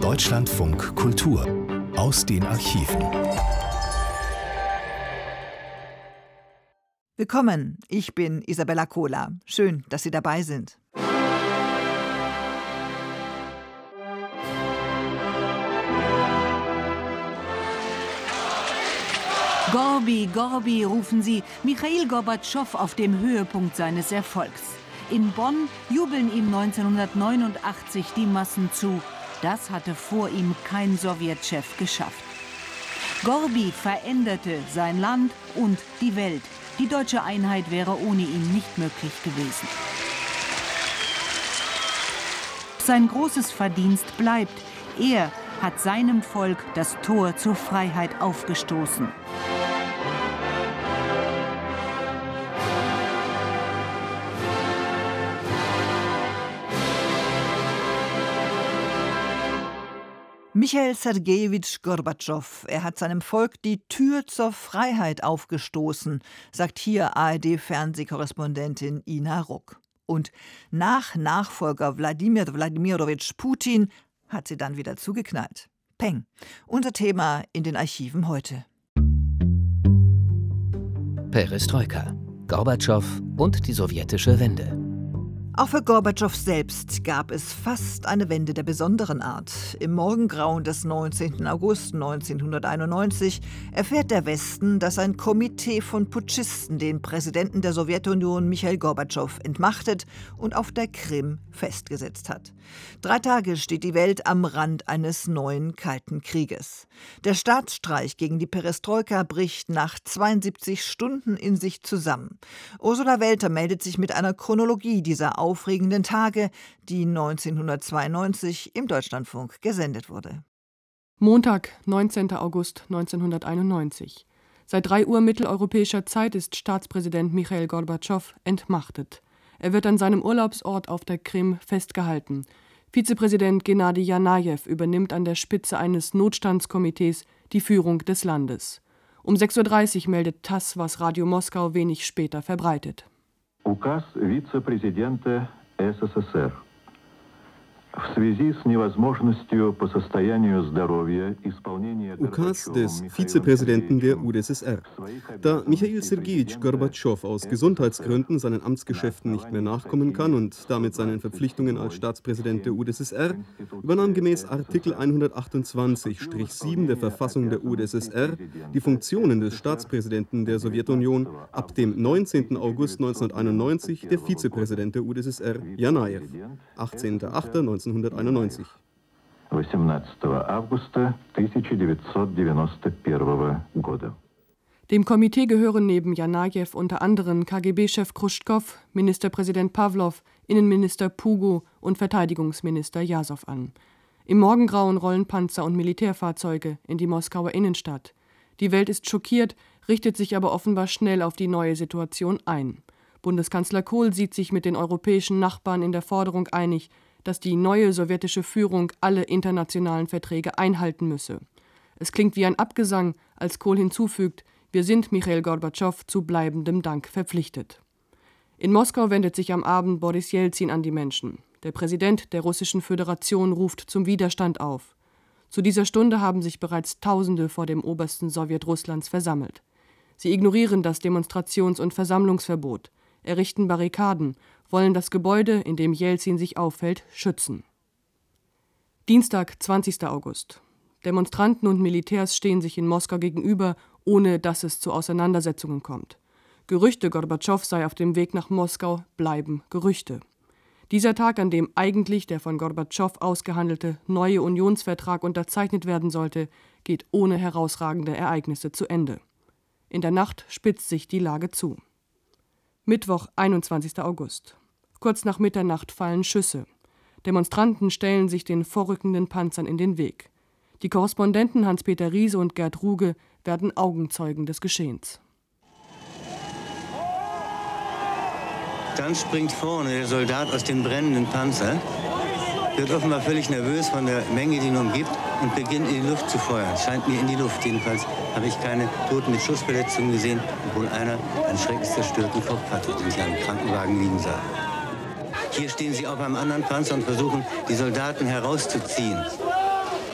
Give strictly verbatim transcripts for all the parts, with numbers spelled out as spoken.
Deutschlandfunk Kultur aus den Archiven. Willkommen, ich bin Isabella Kohler. Schön, dass Sie dabei sind. Gorbi, Gorbi, rufen sie Michail Gorbatschow auf dem Höhepunkt seines Erfolgs. In Bonn jubeln ihm neunzehnhundertneunundachtzig die Massen zu. Das hatte vor ihm kein Sowjetchef geschafft. Gorbi veränderte sein Land und die Welt. Die deutsche Einheit wäre ohne ihn nicht möglich gewesen. Sein großes Verdienst bleibt: Er hat seinem Volk das Tor zur Freiheit aufgestoßen. Michail Sergejewitsch Gorbatschow, er hat seinem Volk die Tür zur Freiheit aufgestoßen, sagt hier A R D-Fernsehkorrespondentin Ina Ruck. Und nach Nachfolger Wladimir Wladimirowitsch Putin hat sie dann wieder zugeknallt. Peng, unser Thema in den Archiven heute. Perestroika, Gorbatschow und die sowjetische Wende. Auch für Gorbatschow selbst gab es fast eine Wende der besonderen Art. Im Morgengrauen des neunzehnten August neunzehnhunderteinundneunzig erfährt der Westen, dass ein Komitee von Putschisten den Präsidenten der Sowjetunion Michail Gorbatschow entmachtet und auf der Krim festgesetzt hat. Drei Tage steht die Welt am Rand eines neuen Kalten Krieges. Der Staatsstreich gegen die Perestroika bricht nach zweiundsiebzig Stunden in sich zusammen. Ursula Welter meldet sich mit einer Chronologie dieser aufregenden Tage, die neunzehnhundertzweiundneunzig im Deutschlandfunk gesendet wurde. Montag, neunzehnten August neunzehnhunderteinundneunzig. Seit drei Uhr mitteleuropäischer Zeit ist Staatspräsident Michail Gorbatschow entmachtet. Er wird an seinem Urlaubsort auf der Krim festgehalten. Vizepräsident Gennadi Janajew übernimmt an der Spitze eines Notstandskomitees die Führung des Landes. Um sechs Uhr dreißig meldet TASS, was Radio Moskau wenig später verbreitet. Указ вице-президента СССР. В связи с невозможностью по состоянию здоровья исполнения Ukas des Vizepräsidenten der U d S S R. Da Michail Sergejewitsch Gorbatschow aus Gesundheitsgründen seinen Amtsgeschäften nicht mehr nachkommen kann und damit seinen Verpflichtungen als Staatspräsident der U d S S R, übernahm gemäß Artikel hundertachtundzwanzig Strich sieben der Verfassung der U d S S R die Funktionen des Staatspräsidenten der Sowjetunion ab dem neunzehnten August neunzehnhunderteinundneunzig der Vizepräsident der U d S S R, Janajew, achtzehnten achten neunzehnhunderteinundneunzig. восемнадцатого августа тысяча девятьсот девяносто первого года. Dem Komitee gehören neben Janajew unter anderem K G B-Chef Chruschtschow, Ministerpräsident Pawlow, Innenminister Pugo und Verteidigungsminister Jasow an. Im Morgengrauen rollen Panzer und Militärfahrzeuge in die Moskauer Innenstadt. Die Welt ist schockiert, richtet sich aber offenbar schnell auf die neue Situation ein. Bundeskanzler Kohl sieht sich mit den europäischen Nachbarn in der Forderung einig, dass die neue sowjetische Führung alle internationalen Verträge einhalten müsse. Es klingt wie ein Abgesang, als Kohl hinzufügt: Wir sind Michail Gorbatschow zu bleibendem Dank verpflichtet. In Moskau wendet sich am Abend Boris Jelzin an die Menschen. Der Präsident der Russischen Föderation ruft zum Widerstand auf. Zu dieser Stunde haben sich bereits Tausende vor dem obersten Sowjet Russlands versammelt. Sie ignorieren das Demonstrations- und Versammlungsverbot, errichten Barrikaden, wollen das Gebäude, in dem Jelzin sich aufhält, schützen. Dienstag, zwanzigsten August. Demonstranten und Militärs stehen sich in Moskau gegenüber, ohne dass es zu Auseinandersetzungen kommt. Gerüchte, Gorbatschow sei auf dem Weg nach Moskau, bleiben Gerüchte. Dieser Tag, an dem eigentlich der von Gorbatschow ausgehandelte neue Unionsvertrag unterzeichnet werden sollte, geht ohne herausragende Ereignisse zu Ende. In der Nacht spitzt sich die Lage zu. Mittwoch, einundzwanzigsten August. Kurz nach Mitternacht fallen Schüsse. Demonstranten stellen sich den vorrückenden Panzern in den Weg. Die Korrespondenten Hans-Peter Riese und Gerd Ruge werden Augenzeugen des Geschehens. Dann springt vorne der Soldat aus dem brennenden Panzer, wird offenbar völlig nervös von der Menge, die ihn umgibt, und beginnt in die Luft zu feuern. Scheint mir in die Luft. Jedenfalls habe ich keine Toten mit Schussverletzungen gesehen, obwohl einer einen schrecklich zerstörten Kopf hatte, den ich am Krankenwagen liegen sah. Hier stehen sie auf einem anderen Panzer und versuchen, die Soldaten herauszuziehen.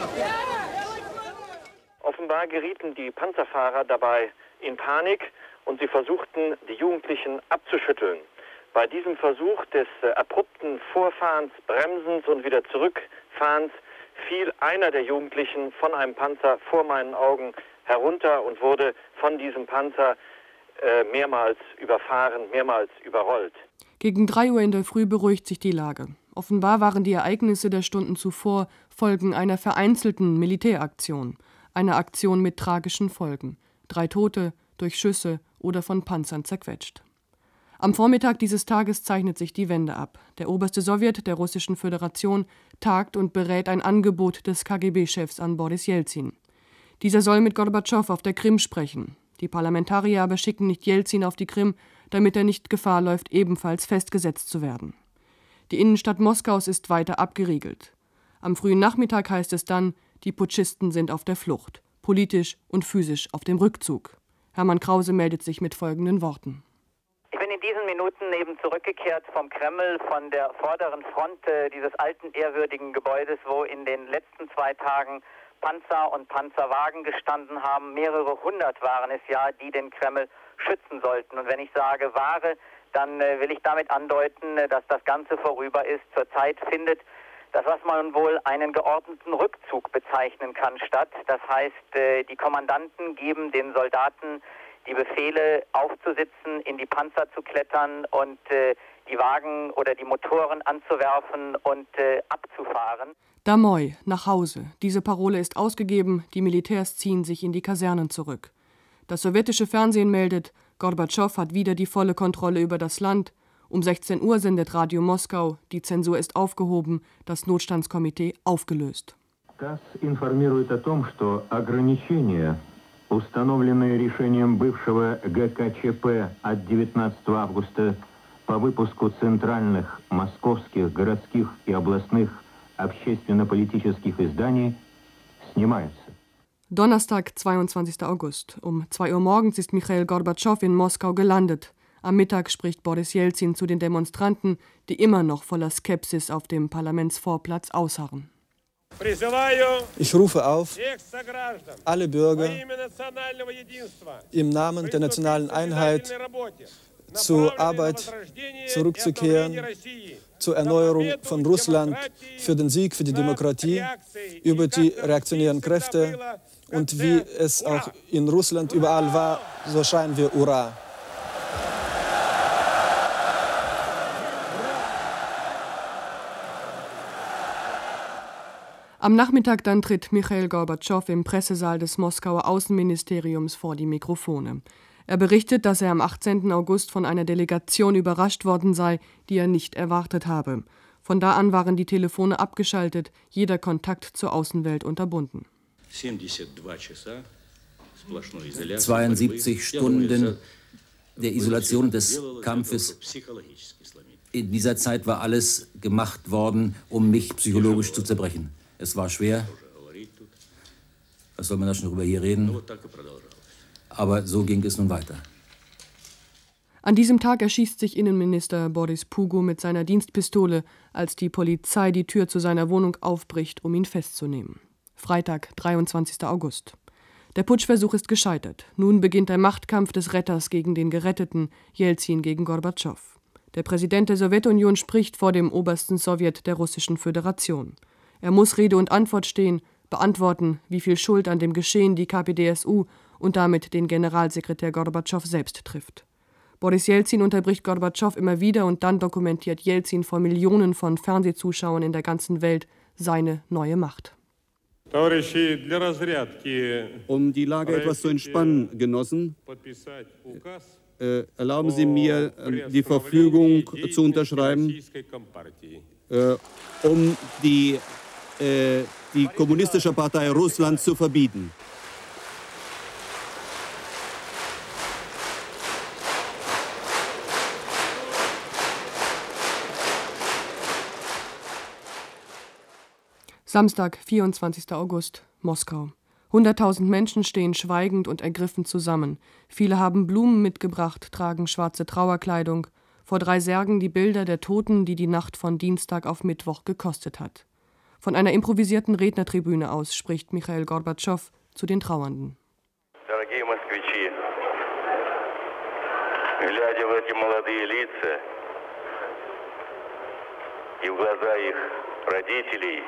Offenbar gerieten die Panzerfahrer dabei in Panik und sie versuchten, die Jugendlichen abzuschütteln. Bei diesem Versuch des äh, abrupten Vorfahrens, Bremsens und wieder Zurückfahrens fiel einer der Jugendlichen von einem Panzer vor meinen Augen herunter und wurde von diesem Panzer äh, mehrmals überfahren, mehrmals überrollt. Gegen drei Uhr in der Früh beruhigt sich die Lage. Offenbar waren die Ereignisse der Stunden zuvor Folgen einer vereinzelten Militäraktion, einer Aktion mit tragischen Folgen. Drei Tote durch Schüsse oder von Panzern zerquetscht. Am Vormittag dieses Tages zeichnet sich die Wende ab. Der oberste Sowjet der Russischen Föderation tagt und berät ein Angebot des K G B-Chefs an Boris Jelzin. Dieser soll mit Gorbatschow auf der Krim sprechen. Die Parlamentarier aber schicken nicht Jelzin auf die Krim, damit er nicht Gefahr läuft, ebenfalls festgesetzt zu werden. Die Innenstadt Moskaus ist weiter abgeriegelt. Am frühen Nachmittag heißt es dann, die Putschisten sind auf der Flucht, politisch und physisch auf dem Rückzug. Hermann Krause meldet sich mit folgenden Worten. Ich bin in diesen Minuten eben zurückgekehrt vom Kreml, von der vorderen Front äh, dieses alten, ehrwürdigen Gebäudes, wo in den letzten zwei Tagen Panzer und Panzerwagen gestanden haben. Mehrere hundert waren es ja, die den Kreml schützen sollten. Und wenn ich sage Ware, dann äh, will ich damit andeuten, äh, dass das Ganze vorüber ist. Zurzeit findet das, was man wohl einen geordneten Rückzug bezeichnen kann, statt. Das heißt, äh, die Kommandanten geben den Soldaten die Befehle aufzusitzen, in die Panzer zu klettern und äh, die Wagen oder die Motoren anzuwerfen und äh, abzufahren. Domoi, nach Hause. Diese Parole ist ausgegeben, die Militärs ziehen sich in die Kasernen zurück. Das sowjetische Fernsehen meldet, Gorbatschow hat wieder die volle Kontrolle über das Land. Um sechzehn Uhr sendet Radio Moskau, die Zensur ist aufgehoben, das Notstandskomitee aufgelöst. ТАСС информирует о том, что ограничения, установленные решением бывшего Г К Ч П от девятнадцатого августа по выпуску центральных московских, городских и областных общественно-политических изданий, снимаются. Donnerstag, zweiundzwanzigster August. Um zwei Uhr morgens ist Michail Gorbatschow in Moskau gelandet. Am Mittag spricht Boris Jelzin zu den Demonstranten, die immer noch voller Skepsis auf dem Parlamentsvorplatz ausharren. Ich rufe auf, alle Bürger im Namen der nationalen Einheit zur Arbeit zurückzukehren, zur Erneuerung von Russland, für den Sieg, für die Demokratie, über die reaktionären Kräfte und wie es auch in Russland überall war, so schreien wir Hurra! Am Nachmittag dann tritt Michail Gorbatschow im Pressesaal des Moskauer Außenministeriums vor die Mikrofone. Er berichtet, dass er am achtzehnten August von einer Delegation überrascht worden sei, die er nicht erwartet habe. Von da an waren die Telefone abgeschaltet, jeder Kontakt zur Außenwelt unterbunden. zweiundsiebzig Stunden der Isolation des Kampfes. In dieser Zeit war alles gemacht worden, um mich psychologisch zu zerbrechen. Es war schwer. Was soll man da schon drüber hier reden? Aber so ging es nun weiter. An diesem Tag erschießt sich Innenminister Boris Pugo mit seiner Dienstpistole, als die Polizei die Tür zu seiner Wohnung aufbricht, um ihn festzunehmen. Freitag, dreiundzwanzigster August. Der Putschversuch ist gescheitert. Nun beginnt der Machtkampf des Retters gegen den Geretteten, Jelzin gegen Gorbatschow. Der Präsident der Sowjetunion spricht vor dem obersten Sowjet der Russischen Föderation. Er muss Rede und Antwort stehen, beantworten, wie viel Schuld an dem Geschehen die K P D S U und damit den Generalsekretär Gorbatschow selbst trifft. Boris Jelzin unterbricht Gorbatschow immer wieder und dann dokumentiert Jelzin vor Millionen von Fernsehzuschauern in der ganzen Welt seine neue Macht. Um die Lage etwas zu entspannen, Genossen, äh, erlauben Sie mir, äh, die Verfügung zu unterschreiben, äh, um die, äh, die Kommunistische Partei Russlands zu verbieten. Samstag, vierundzwanzigster August, Moskau. Hunderttausend Menschen stehen schweigend und ergriffen zusammen. Viele haben Blumen mitgebracht, tragen schwarze Trauerkleidung. Vor drei Särgen die Bilder der Toten, die die Nacht von Dienstag auf Mittwoch gekostet hat. Von einer improvisierten Rednertribüne aus spricht Michail Gorbatschow zu den Trauernden. Дорогие москвичи, глядя в эти молодые лица и в глаза их родителей,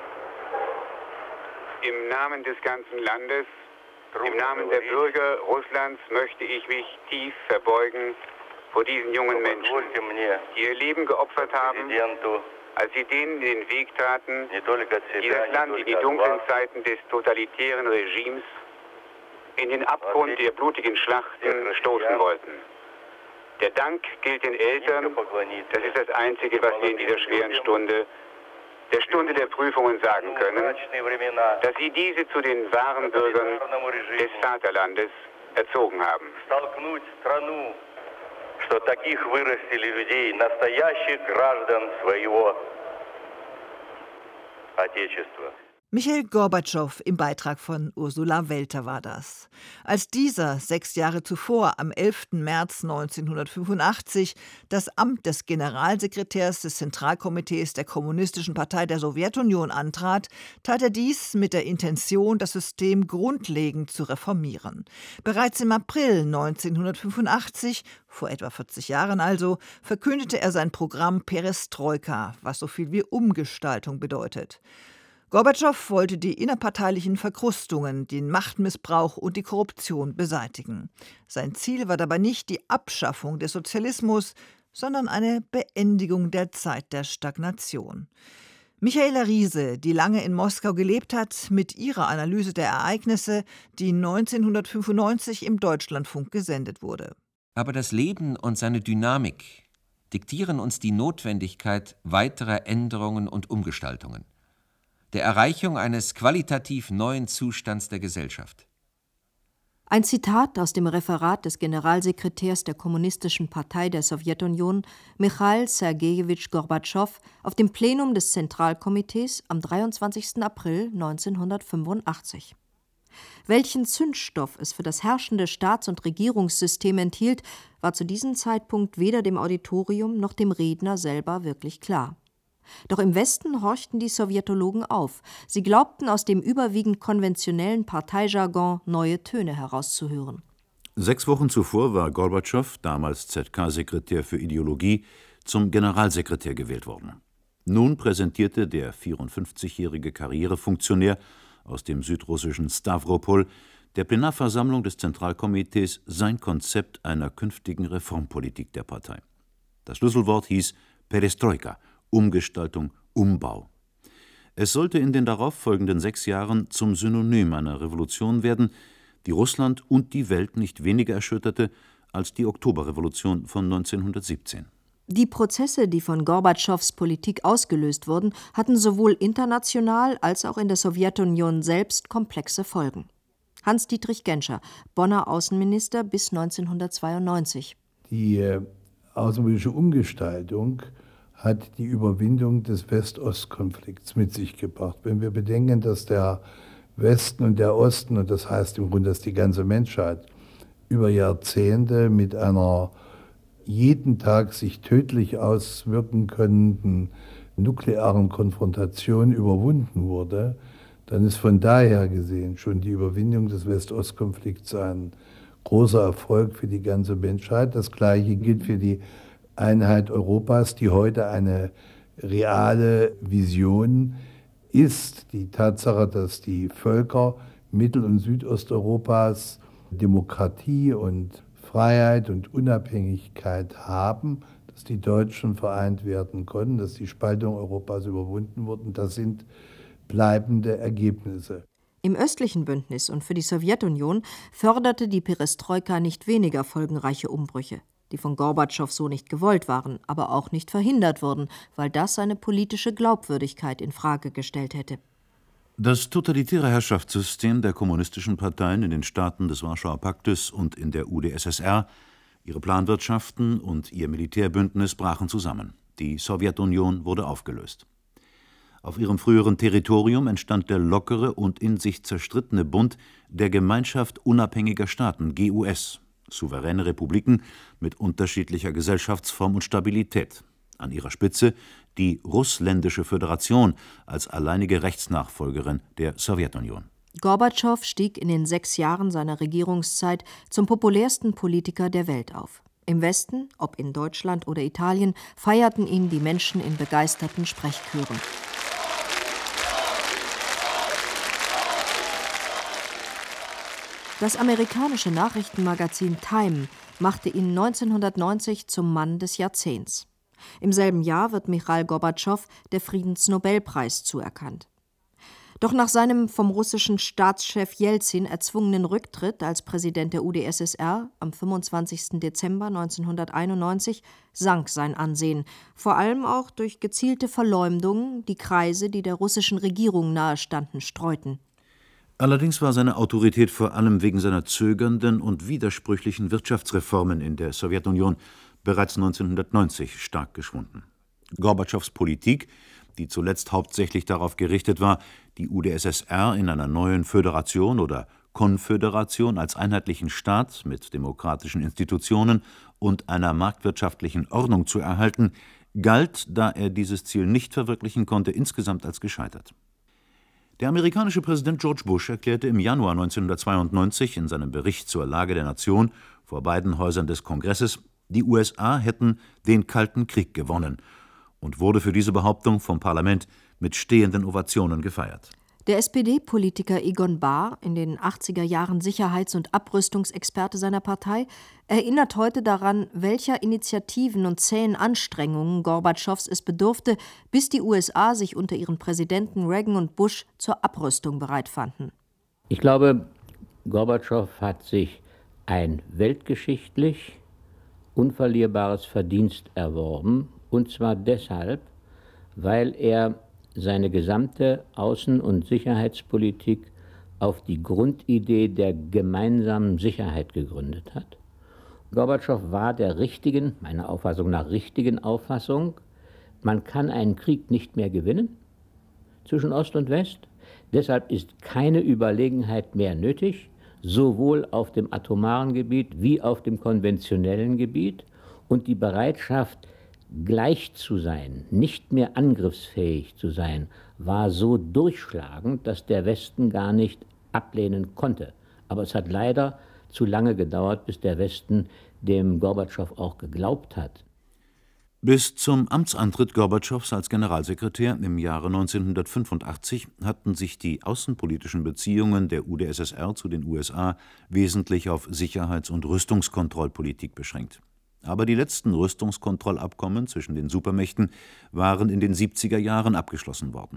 im Namen des ganzen Landes, im Namen der Bürger Russlands möchte ich mich tief verbeugen vor diesen jungen Menschen, die ihr Leben geopfert haben, als sie denen in den Weg traten, die das Land in die dunklen Zeiten des totalitären Regimes, in den Abgrund der blutigen Schlachten stoßen wollten. Der Dank gilt den Eltern, das ist das Einzige, was wir in dieser schweren Stunde, der Stunde der Prüfungen sagen können, dass sie diese zu den wahren Bürgern des Vaterlandes erzogen haben. Что таких вырастили людей, настоящих граждан своего Отечества. Michail Gorbatschow im Beitrag von Ursula Welter war das. Als dieser sechs Jahre zuvor, am elften März neunzehnhundertfünfundachtzig, das Amt des Generalsekretärs des Zentralkomitees der Kommunistischen Partei der Sowjetunion antrat, tat er dies mit der Intention, das System grundlegend zu reformieren. Bereits im April neunzehnhundertfünfundachtzig, vor etwa vierzig Jahren also, verkündete er sein Programm Perestroika, was so viel wie Umgestaltung bedeutet. Gorbatschow wollte die innerparteilichen Verkrustungen, den Machtmissbrauch und die Korruption beseitigen. Sein Ziel war dabei nicht die Abschaffung des Sozialismus, sondern eine Beendigung der Zeit der Stagnation. Michaela Riese, die lange in Moskau gelebt hat, mit ihrer Analyse der Ereignisse, die neunzehnhundertfünfundneunzig im Deutschlandfunk gesendet wurde. Aber das Leben und seine Dynamik diktieren uns die Notwendigkeit weiterer Änderungen und Umgestaltungen, der Erreichung eines qualitativ neuen Zustands der Gesellschaft. Ein Zitat aus dem Referat des Generalsekretärs der Kommunistischen Partei der Sowjetunion, Michail Sergejewitsch Gorbatschow, auf dem Plenum des Zentralkomitees am dreiundzwanzigsten April neunzehnhundertfünfundachtzig. Welchen Zündstoff es für das herrschende Staats- und Regierungssystem enthielt, war zu diesem Zeitpunkt weder dem Auditorium noch dem Redner selber wirklich klar. Doch im Westen horchten die Sowjetologen auf. Sie glaubten, aus dem überwiegend konventionellen Parteijargon neue Töne herauszuhören. Sechs Wochen zuvor war Gorbatschow, damals Z K-Sekretär für Ideologie, zum Generalsekretär gewählt worden. Nun präsentierte der vierundfünfzigjährige Karrierefunktionär aus dem südrussischen Stavropol der Plenarversammlung des Zentralkomitees sein Konzept einer künftigen Reformpolitik der Partei. Das Schlüsselwort hieß Perestroika, Umgestaltung, Umbau. Es sollte in den darauffolgenden sechs Jahren zum Synonym einer Revolution werden, die Russland und die Welt nicht weniger erschütterte als die Oktoberrevolution von neunzehnhundertsiebzehn. Die Prozesse, die von Gorbatschows Politik ausgelöst wurden, hatten sowohl international als auch in der Sowjetunion selbst komplexe Folgen. Hans-Dietrich Genscher, Bonner Außenminister bis neunzehnhundertzweiundneunzig. Die äh, außenpolitische Umgestaltung hat die Überwindung des West-Ost-Konflikts mit sich gebracht. Wenn wir bedenken, dass der Westen und der Osten, und das heißt im Grunde, dass die ganze Menschheit über Jahrzehnte mit einer jeden Tag sich tödlich auswirken könnenden nuklearen Konfrontation überwunden wurde, dann ist von daher gesehen schon die Überwindung des West-Ost-Konflikts ein großer Erfolg für die ganze Menschheit. Das Gleiche gilt für die Einheit Europas, die heute eine reale Vision ist. Die Tatsache, dass die Völker Mittel- und Südosteuropas Demokratie und Freiheit und Unabhängigkeit haben, dass die Deutschen vereint werden konnten, dass die Spaltung Europas überwunden wurde, das sind bleibende Ergebnisse. Im östlichen Bündnis und für die Sowjetunion förderte die Perestroika nicht weniger folgenreiche Umbrüche, die von Gorbatschow so nicht gewollt waren, aber auch nicht verhindert wurden, weil das seine politische Glaubwürdigkeit in Frage gestellt hätte. Das totalitäre Herrschaftssystem der kommunistischen Parteien in den Staaten des Warschauer Paktes und in der U d S S R, ihre Planwirtschaften und ihr Militärbündnis brachen zusammen. Die Sowjetunion wurde aufgelöst. Auf ihrem früheren Territorium entstand der lockere und in sich zerstrittene Bund der Gemeinschaft unabhängiger Staaten, G U S, souveräne Republiken mit unterschiedlicher Gesellschaftsform und Stabilität. An ihrer Spitze die Russländische Föderation als alleinige Rechtsnachfolgerin der Sowjetunion. Gorbatschow stieg in den sechs Jahren seiner Regierungszeit zum populärsten Politiker der Welt auf. Im Westen, ob in Deutschland oder Italien, feierten ihn die Menschen in begeisterten Sprechchören. Das amerikanische Nachrichtenmagazin Time machte ihn neunzehnhundertneunzig zum Mann des Jahrzehnts. Im selben Jahr wird Michail Gorbatschow der Friedensnobelpreis zuerkannt. Doch nach seinem vom russischen Staatschef Jelzin erzwungenen Rücktritt als Präsident der U d S S R am fünfundzwanzigsten Dezember neunzehnhunderteinundneunzig sank sein Ansehen, vor allem auch durch gezielte Verleumdungen, die Kreise, die der russischen Regierung nahestanden, streuten. Allerdings war seine Autorität vor allem wegen seiner zögernden und widersprüchlichen Wirtschaftsreformen in der Sowjetunion bereits neunzehnhundertneunzig stark geschwunden. Gorbatschows Politik, die zuletzt hauptsächlich darauf gerichtet war, die U d S S R in einer neuen Föderation oder Konföderation als einheitlichen Staat mit demokratischen Institutionen und einer marktwirtschaftlichen Ordnung zu erhalten, galt, da er dieses Ziel nicht verwirklichen konnte, insgesamt als gescheitert. Der amerikanische Präsident George Bush erklärte im Januar neunzehnhundertzweiundneunzig in seinem Bericht zur Lage der Nation vor beiden Häusern des Kongresses, die U S A hätten den Kalten Krieg gewonnen, und wurde für diese Behauptung vom Parlament mit stehenden Ovationen gefeiert. Der S P D-Politiker Egon Bahr, in den achtziger Jahren Sicherheits- und Abrüstungsexperte seiner Partei, erinnert heute daran, welcher Initiativen und zähen Anstrengungen Gorbatschows es bedurfte, bis die U S A sich unter ihren Präsidenten Reagan und Bush zur Abrüstung bereit fanden. Ich glaube, Gorbatschow hat sich ein weltgeschichtlich unverlierbares Verdienst erworben, und zwar deshalb, weil er seine gesamte Außen- und Sicherheitspolitik auf die Grundidee der gemeinsamen Sicherheit gegründet hat. Gorbatschow war der richtigen, meiner Auffassung nach richtigen Auffassung, man kann einen Krieg nicht mehr gewinnen zwischen Ost und West. Deshalb ist keine Überlegenheit mehr nötig, sowohl auf dem atomaren Gebiet wie auf dem konventionellen Gebiet. Und die Bereitschaft, gleich zu sein, nicht mehr angriffsfähig zu sein, war so durchschlagend, dass der Westen gar nicht ablehnen konnte. Aber es hat leider zu lange gedauert, bis der Westen dem Gorbatschow auch geglaubt hat. Bis zum Amtsantritt Gorbatschows als Generalsekretär im Jahre neunzehnhundertfünfundachtzig hatten sich die außenpolitischen Beziehungen der U d S S R zu den U S A wesentlich auf Sicherheits- und Rüstungskontrollpolitik beschränkt. Aber die letzten Rüstungskontrollabkommen zwischen den Supermächten waren in den siebziger Jahren abgeschlossen worden.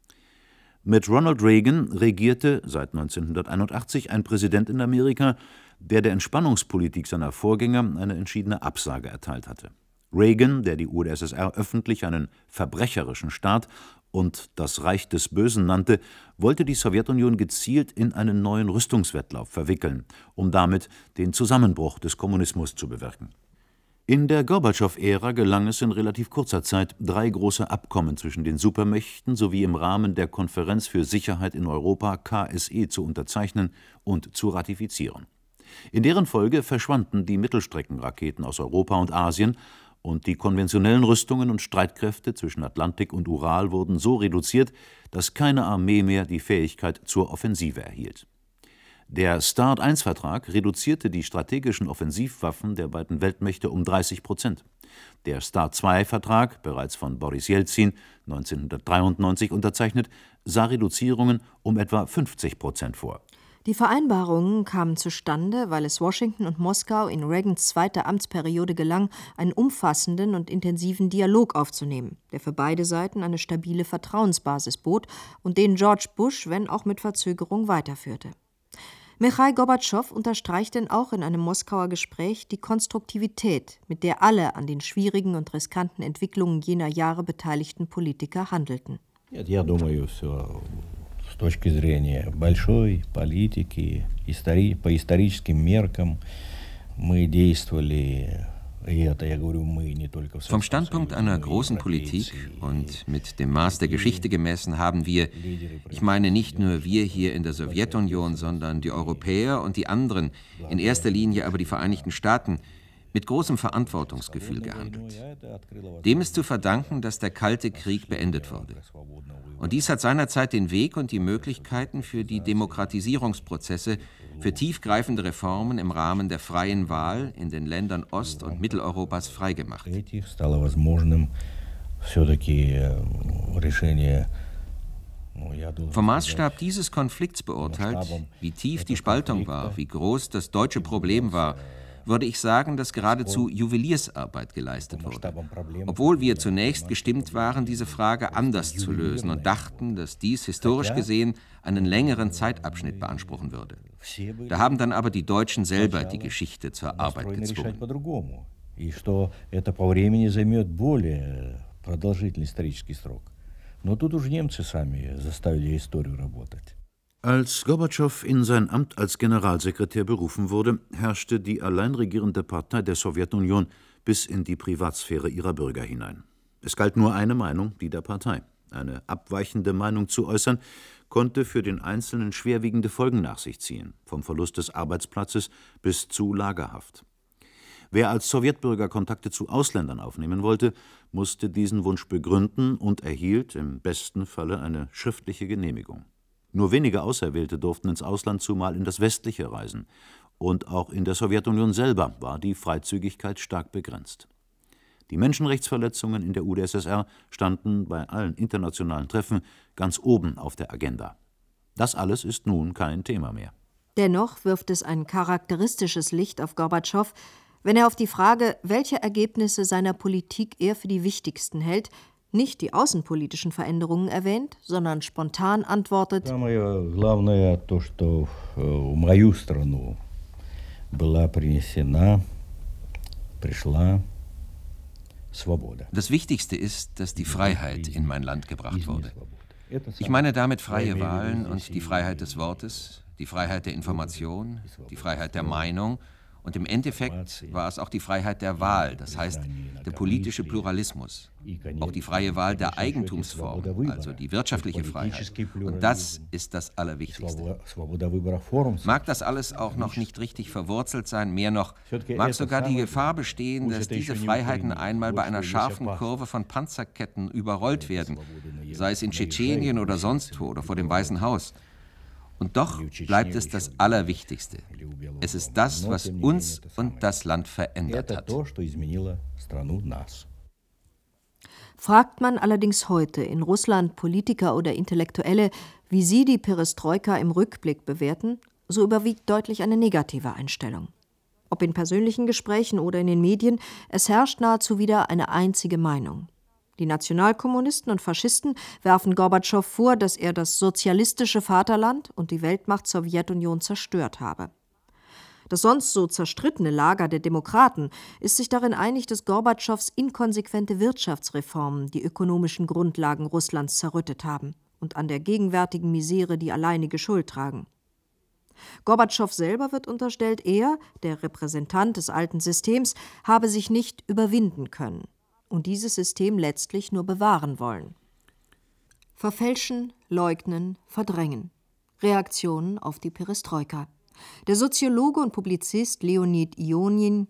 Mit Ronald Reagan regierte seit neunzehnhunderteinundachtzig ein Präsident in Amerika, der der Entspannungspolitik seiner Vorgänger eine entschiedene Absage erteilt hatte. Reagan, der die U d S S R öffentlich einen verbrecherischen Staat und das Reich des Bösen nannte, wollte die Sowjetunion gezielt in einen neuen Rüstungswettlauf verwickeln, um damit den Zusammenbruch des Kommunismus zu bewirken. In der Gorbatschow-Ära gelang es in relativ kurzer Zeit, drei große Abkommen zwischen den Supermächten sowie im Rahmen der Konferenz für Sicherheit in Europa K S E zu unterzeichnen und zu ratifizieren. In deren Folge verschwanden die Mittelstreckenraketen aus Europa und Asien und die konventionellen Rüstungen und Streitkräfte zwischen Atlantik und Ural wurden so reduziert, dass keine Armee mehr die Fähigkeit zur Offensive erhielt. Der START eins Vertrag reduzierte die strategischen Offensivwaffen der beiden Weltmächte um dreißig Prozent. Der START zwei Vertrag, bereits von Boris Jelzin neunzehnhundertdreiundneunzig unterzeichnet, sah Reduzierungen um etwa fünfzig Prozent vor. Die Vereinbarungen kamen zustande, weil es Washington und Moskau in Reagans zweiter Amtsperiode gelang, einen umfassenden und intensiven Dialog aufzunehmen, der für beide Seiten eine stabile Vertrauensbasis bot und den George Bush, wenn auch mit Verzögerung, weiterführte. Michail Gorbatschow unterstreicht denn auch in einem Moskauer Gespräch die Konstruktivität, mit der alle an den schwierigen und riskanten Entwicklungen jener Jahre beteiligten Politiker handelten. Я думаю, все с точки зрения большой политики, истори, по историческим меркам мы действовали. Vom Standpunkt einer großen Politik und mit dem Maß der Geschichte gemessen haben wir, ich meine nicht nur wir hier in der Sowjetunion, sondern die Europäer und die anderen, in erster Linie aber die Vereinigten Staaten, mit großem Verantwortungsgefühl gehandelt. Dem ist zu verdanken, dass der Kalte Krieg beendet wurde. Und dies hat seinerzeit den Weg und die Möglichkeiten für die Demokratisierungsprozesse, für tiefgreifende Reformen im Rahmen der freien Wahl in den Ländern Ost- und Mitteleuropas freigemacht. Vom Maßstab dieses Konflikts beurteilt, wie tief die Spaltung war, wie groß das deutsche Problem war, würde ich sagen, dass geradezu Juweliersarbeit geleistet wurde. Obwohl wir zunächst gestimmt waren, diese Frage anders zu lösen und dachten, dass dies historisch gesehen einen längeren Zeitabschnitt beanspruchen würde. Da haben dann aber die Deutschen selber die Geschichte zur Arbeit gezwungen. Als Gorbatschow in sein Amt als Generalsekretär berufen wurde, herrschte die allein regierende Partei der Sowjetunion bis in die Privatsphäre ihrer Bürger hinein. Es galt nur eine Meinung, die der Partei. Eine abweichende Meinung zu äußern, konnte für den Einzelnen schwerwiegende Folgen nach sich ziehen, vom Verlust des Arbeitsplatzes bis zu Lagerhaft. Wer als Sowjetbürger Kontakte zu Ausländern aufnehmen wollte, musste diesen Wunsch begründen und erhielt im besten Falle eine schriftliche Genehmigung. Nur wenige Auserwählte durften ins Ausland, zumal in das Westliche, reisen. Und auch in der Sowjetunion selber war die Freizügigkeit stark begrenzt. Die Menschenrechtsverletzungen in der U d S S R standen bei allen internationalen Treffen ganz oben auf der Agenda. Das alles ist nun kein Thema mehr. Dennoch wirft es ein charakteristisches Licht auf Gorbatschow, wenn er auf die Frage, welche Ergebnisse seiner Politik er für die wichtigsten hält, nicht die außenpolitischen Veränderungen erwähnt, sondern spontan antwortet: Das Wichtigste ist, dass die Freiheit in mein Land gebracht wurde. Ich meine damit freie Wahlen und die Freiheit des Wortes, die Freiheit der Information, die Freiheit der Meinung. Und im Endeffekt war es auch die Freiheit der Wahl, das heißt der politische Pluralismus, auch die freie Wahl der Eigentumsform, also die wirtschaftliche Freiheit. Und das ist das Allerwichtigste. Mag das alles auch noch nicht richtig verwurzelt sein, mehr noch, mag sogar die Gefahr bestehen, dass diese Freiheiten einmal bei einer scharfen Kurve von Panzerketten überrollt werden, sei es in Tschetschenien oder sonst wo oder vor dem Weißen Haus. Und doch bleibt es das Allerwichtigste. Es ist das, was uns und das Land verändert hat. Fragt man allerdings heute in Russland Politiker oder Intellektuelle, wie sie die Perestroika im Rückblick bewerten, so überwiegt deutlich eine negative Einstellung. Ob in persönlichen Gesprächen oder in den Medien, es herrscht nahezu wieder eine einzige Meinung. Die Nationalkommunisten und Faschisten werfen Gorbatschow vor, dass er das sozialistische Vaterland und die Weltmacht Sowjetunion zerstört habe. Das sonst so zerstrittene Lager der Demokraten ist sich darin einig, dass Gorbatschows inkonsequente Wirtschaftsreformen die ökonomischen Grundlagen Russlands zerrüttet haben und an der gegenwärtigen Misere die alleinige Schuld tragen. Gorbatschow selber wird unterstellt, er, der Repräsentant des alten Systems, habe sich nicht überwinden können und dieses System letztlich nur bewahren wollen. Verfälschen, leugnen, verdrängen. Reaktionen auf die Perestroika. Der Soziologe und Publizist Leonid Ionin: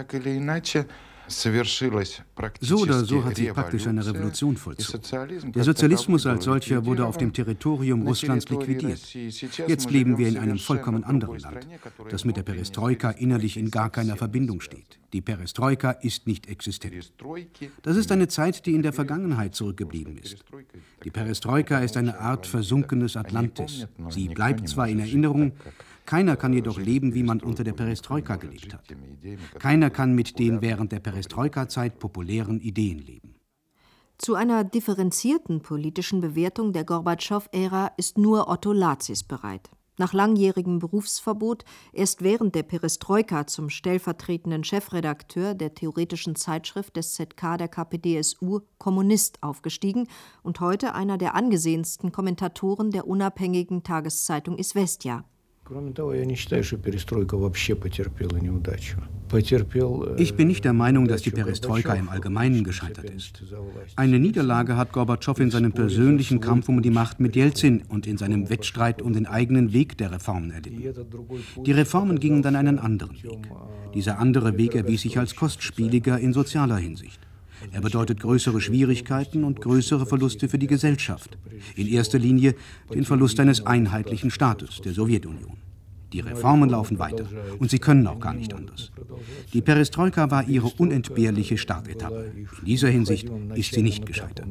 So oder so hat sich praktisch eine Revolution vollzogen. Der Sozialismus als solcher wurde auf dem Territorium Russlands liquidiert. Jetzt leben wir in einem vollkommen anderen Land, das mit der Perestroika innerlich in gar keiner Verbindung steht. Die Perestroika ist nicht existent. Das ist eine Zeit, die in der Vergangenheit zurückgeblieben ist. Die Perestroika ist eine Art versunkenes Atlantis. Sie bleibt zwar in Erinnerung, keiner kann jedoch leben, wie man unter der Perestroika gelebt hat. Keiner kann mit den während der Perestroika-Zeit populären Ideen leben. Zu einer differenzierten politischen Bewertung der Gorbatschow-Ära ist nur Otto Latsis bereit. Nach langjährigem Berufsverbot erst während der Perestroika zum stellvertretenden Chefredakteur der theoretischen Zeitschrift des Z K der K P D S U Kommunist aufgestiegen und heute einer der angesehensten Kommentatoren der unabhängigen Tageszeitung Izvestja. Ich bin nicht der Meinung, dass die Perestroika im Allgemeinen gescheitert ist. Eine Niederlage hat Gorbatschow in seinem persönlichen Kampf um die Macht mit Jelzin und in seinem Wettstreit um den eigenen Weg der Reformen erlitten. Die Reformen gingen dann einen anderen Weg. Dieser andere Weg erwies sich als kostspieliger in sozialer Hinsicht. Er bedeutet größere Schwierigkeiten und größere Verluste für die Gesellschaft. In erster Linie den Verlust eines einheitlichen Staates, der Sowjetunion. Die Reformen laufen weiter und sie können auch gar nicht anders. Die Perestroika war ihre unentbehrliche Startetappe. In dieser Hinsicht ist sie nicht gescheitert.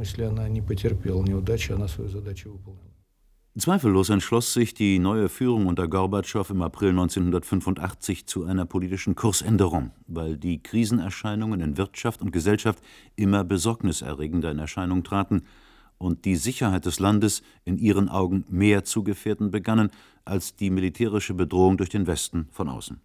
Zweifellos entschloss sich die neue Führung unter Gorbatschow im April neunzehnhundertfünfundachtzig zu einer politischen Kursänderung, weil die Krisenerscheinungen in Wirtschaft und Gesellschaft immer besorgniserregender in Erscheinung traten und die Sicherheit des Landes in ihren Augen mehr zu gefährden begannen als die militärische Bedrohung durch den Westen von außen.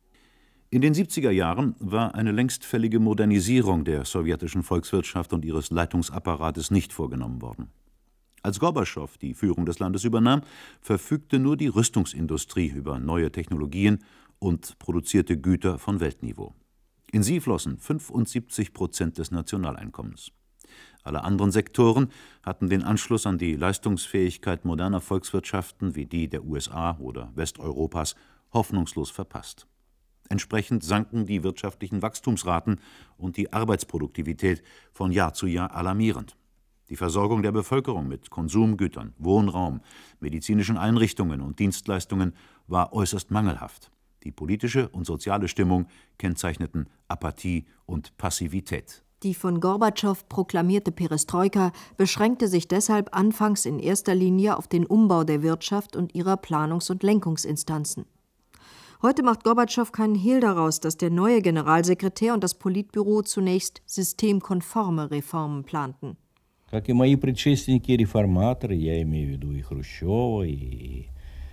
In den siebziger Jahren war eine längst fällige Modernisierung der sowjetischen Volkswirtschaft und ihres Leitungsapparates nicht vorgenommen worden. Als Gorbatschow die Führung des Landes übernahm, verfügte nur die Rüstungsindustrie über neue Technologien und produzierte Güter von Weltniveau. In sie flossen fünfundsiebzig Prozent des Nationaleinkommens. Alle anderen Sektoren hatten den Anschluss an die Leistungsfähigkeit moderner Volkswirtschaften wie die der U S A oder Westeuropas hoffnungslos verpasst. Entsprechend sanken die wirtschaftlichen Wachstumsraten und die Arbeitsproduktivität von Jahr zu Jahr alarmierend. Die Versorgung der Bevölkerung mit Konsumgütern, Wohnraum, medizinischen Einrichtungen und Dienstleistungen war äußerst mangelhaft. Die politische und soziale Stimmung kennzeichneten Apathie und Passivität. Die von Gorbatschow proklamierte Perestroika beschränkte sich deshalb anfangs in erster Linie auf den Umbau der Wirtschaft und ihrer Planungs- und Lenkungsinstanzen. Heute macht Gorbatschow keinen Hehl daraus, dass der neue Generalsekretär und das Politbüro zunächst systemkonforme Reformen planten. Как и мои предшественники реформаторы, я имею в виду и Хрущева, и,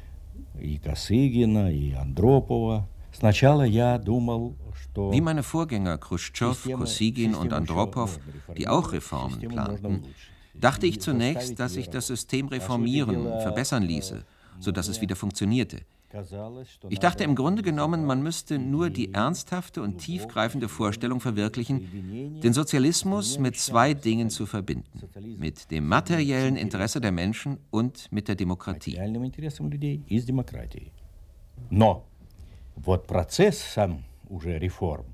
и Косыгина, и Андропова. Сначала я думал, что... Wie meine Vorgänger Chruschtschow, Kosygin und Andropow, die auch Reformen planten, dachte ich zunächst, dass sich das System reformieren, verbessern ließe, sodass es wieder funktionierte. Ich dachte im Grunde genommen, man müsste nur die ernsthafte und tiefgreifende Vorstellung verwirklichen, den Sozialismus mit zwei Dingen zu verbinden: mit dem materiellen Interesse der Menschen und mit der Demokratie. Но вот процесс сам уже реформ,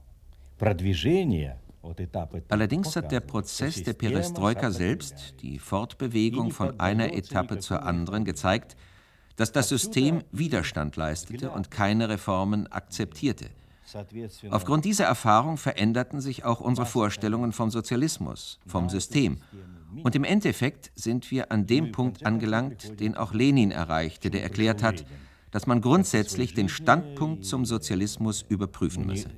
продвижение. Allerdings hat der Prozess der Perestroika selbst, die Fortbewegung von einer Etappe zur anderen, gezeigt, dass das System Widerstand leistete und keine Reformen akzeptierte. Aufgrund dieser Erfahrung veränderten sich auch unsere Vorstellungen vom Sozialismus, vom System. Und im Endeffekt sind wir an dem Punkt angelangt, den auch Lenin erreichte, der erklärt hat, dass man grundsätzlich den Standpunkt zum Sozialismus überprüfen müsse.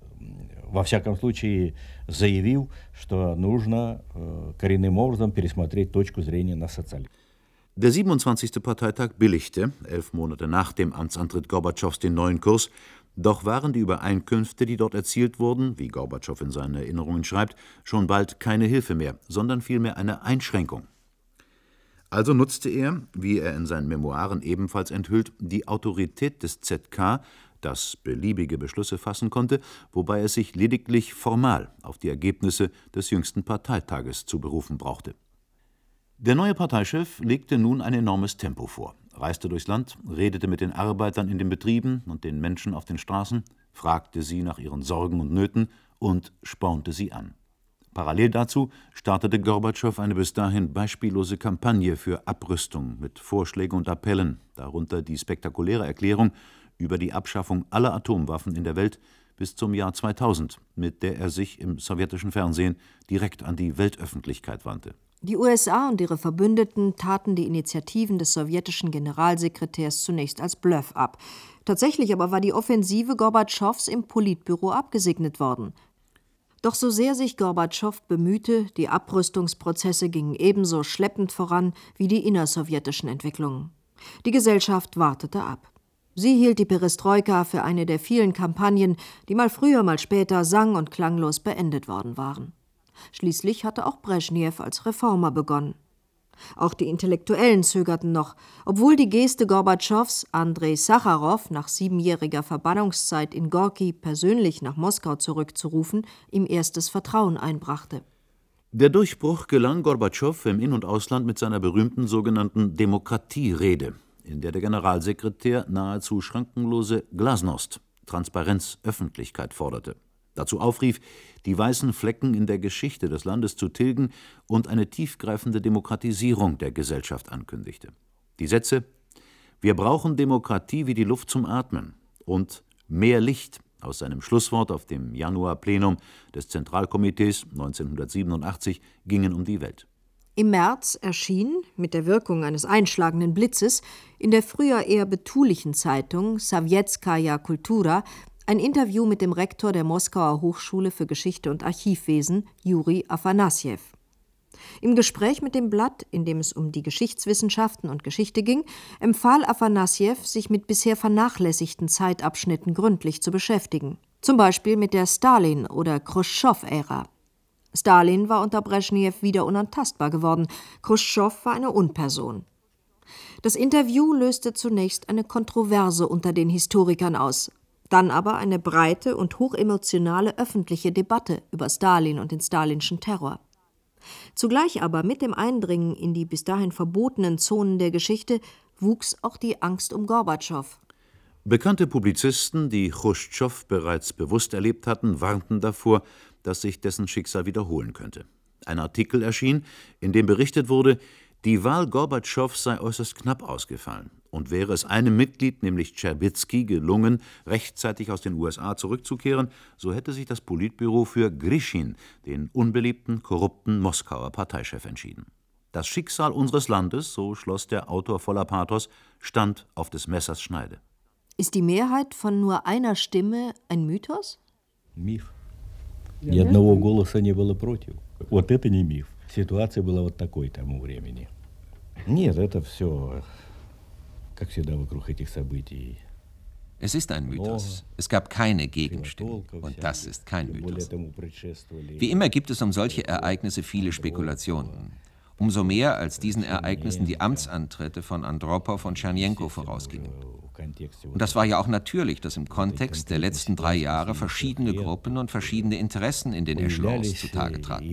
Во всяком случае, заявил, что нужно коренным образом пересмотреть точку зрения на социализм. Der siebenundzwanzigste Parteitag billigte, elf Monate nach dem Amtsantritt Gorbatschows, den neuen Kurs. Doch waren die Übereinkünfte, die dort erzielt wurden, wie Gorbatschow in seinen Erinnerungen schreibt, schon bald keine Hilfe mehr, sondern vielmehr eine Einschränkung. Also nutzte er, wie er in seinen Memoiren ebenfalls enthüllt, die Autorität des Z K, das beliebige Beschlüsse fassen konnte, wobei es sich lediglich formal auf die Ergebnisse des jüngsten Parteitages zu berufen brauchte. Der neue Parteichef legte nun ein enormes Tempo vor, reiste durchs Land, redete mit den Arbeitern in den Betrieben und den Menschen auf den Straßen, fragte sie nach ihren Sorgen und Nöten und spornte sie an. Parallel dazu startete Gorbatschow eine bis dahin beispiellose Kampagne für Abrüstung mit Vorschlägen und Appellen, darunter die spektakuläre Erklärung über die Abschaffung aller Atomwaffen in der Welt bis zum Jahr zweitausend, mit der er sich im sowjetischen Fernsehen direkt an die Weltöffentlichkeit wandte. Die U S A und ihre Verbündeten taten die Initiativen des sowjetischen Generalsekretärs zunächst als Bluff ab. Tatsächlich aber war die Offensive Gorbatschows im Politbüro abgesegnet worden. Doch so sehr sich Gorbatschow bemühte, die Abrüstungsprozesse gingen ebenso schleppend voran wie die innersowjetischen Entwicklungen. Die Gesellschaft wartete ab. Sie hielt die Perestroika für eine der vielen Kampagnen, die mal früher, mal später sang- und klanglos beendet worden waren. Schließlich hatte auch Breschnew als Reformer begonnen. Auch die Intellektuellen zögerten noch, obwohl die Geste Gorbatschows, Andrei Sacharow nach siebenjähriger Verbannungszeit in Gorki persönlich nach Moskau zurückzurufen, ihm erstes Vertrauen einbrachte. Der Durchbruch gelang Gorbatschow im In- und Ausland mit seiner berühmten sogenannten Demokratierede, in der der Generalsekretär nahezu schrankenlose Glasnost, Transparenz, Öffentlichkeit forderte. Dazu aufrief, die weißen Flecken in der Geschichte des Landes zu tilgen und eine tiefgreifende Demokratisierung der Gesellschaft ankündigte. Die Sätze »Wir brauchen Demokratie wie die Luft zum Atmen« und »Mehr Licht« aus seinem Schlusswort auf dem Januarplenum des Zentralkomitees neunzehnhundertsiebenundachtzig gingen um die Welt. Im März erschien, mit der Wirkung eines einschlagenden Blitzes, in der früher eher betulichen Zeitung Sowjetskaja Kultura ein Interview mit dem Rektor der Moskauer Hochschule für Geschichte und Archivwesen, Juri Afanassjew. Im Gespräch mit dem Blatt, in dem es um die Geschichtswissenschaften und Geschichte ging, empfahl Afanassjew, sich mit bisher vernachlässigten Zeitabschnitten gründlich zu beschäftigen. Zum Beispiel mit der Stalin- oder Chruschtschow-Ära. Stalin war unter Breschnew wieder unantastbar geworden, Chruschtschow war eine Unperson. Das Interview löste zunächst eine Kontroverse unter den Historikern aus, dann aber eine breite und hochemotionale öffentliche Debatte über Stalin und den stalinschen Terror. Zugleich aber mit dem Eindringen in die bis dahin verbotenen Zonen der Geschichte wuchs auch die Angst um Gorbatschow. Bekannte Publizisten, die Chruschtschow bereits bewusst erlebt hatten, warnten davor, dass sich dessen Schicksal wiederholen könnte. Ein Artikel erschien, in dem berichtet wurde, die Wahl Gorbatschows sei äußerst knapp ausgefallen. Und wäre es einem Mitglied, nämlich Tscherbitzky, gelungen, rechtzeitig aus den U S A zurückzukehren, so hätte sich das Politbüro für Grischin, den unbeliebten, korrupten Moskauer Parteichef, entschieden. Das Schicksal unseres Landes, so schloss der Autor voller Pathos, stand auf des Messers Schneide. Ist die Mehrheit von nur einer Stimme ein Mythos? Миф. Ни одного голоса не было против. Вот это не миф. Ситуация была вот такой тому времени. Нет, это все, как всегда, вокруг этих событий. Es ist ein Mythos. Es gab keine Gegenstimme. Und das ist kein Mythos. Wie immer gibt es um solche Ereignisse viele Spekulationen. Umso mehr, als diesen Ereignissen die Amtsantritte von Andropow und Tschernjenko vorausgingen. Und das war ja auch natürlich, dass im Kontext der letzten drei Jahre verschiedene Gruppen und verschiedene Interessen in den Echelons zutage traten.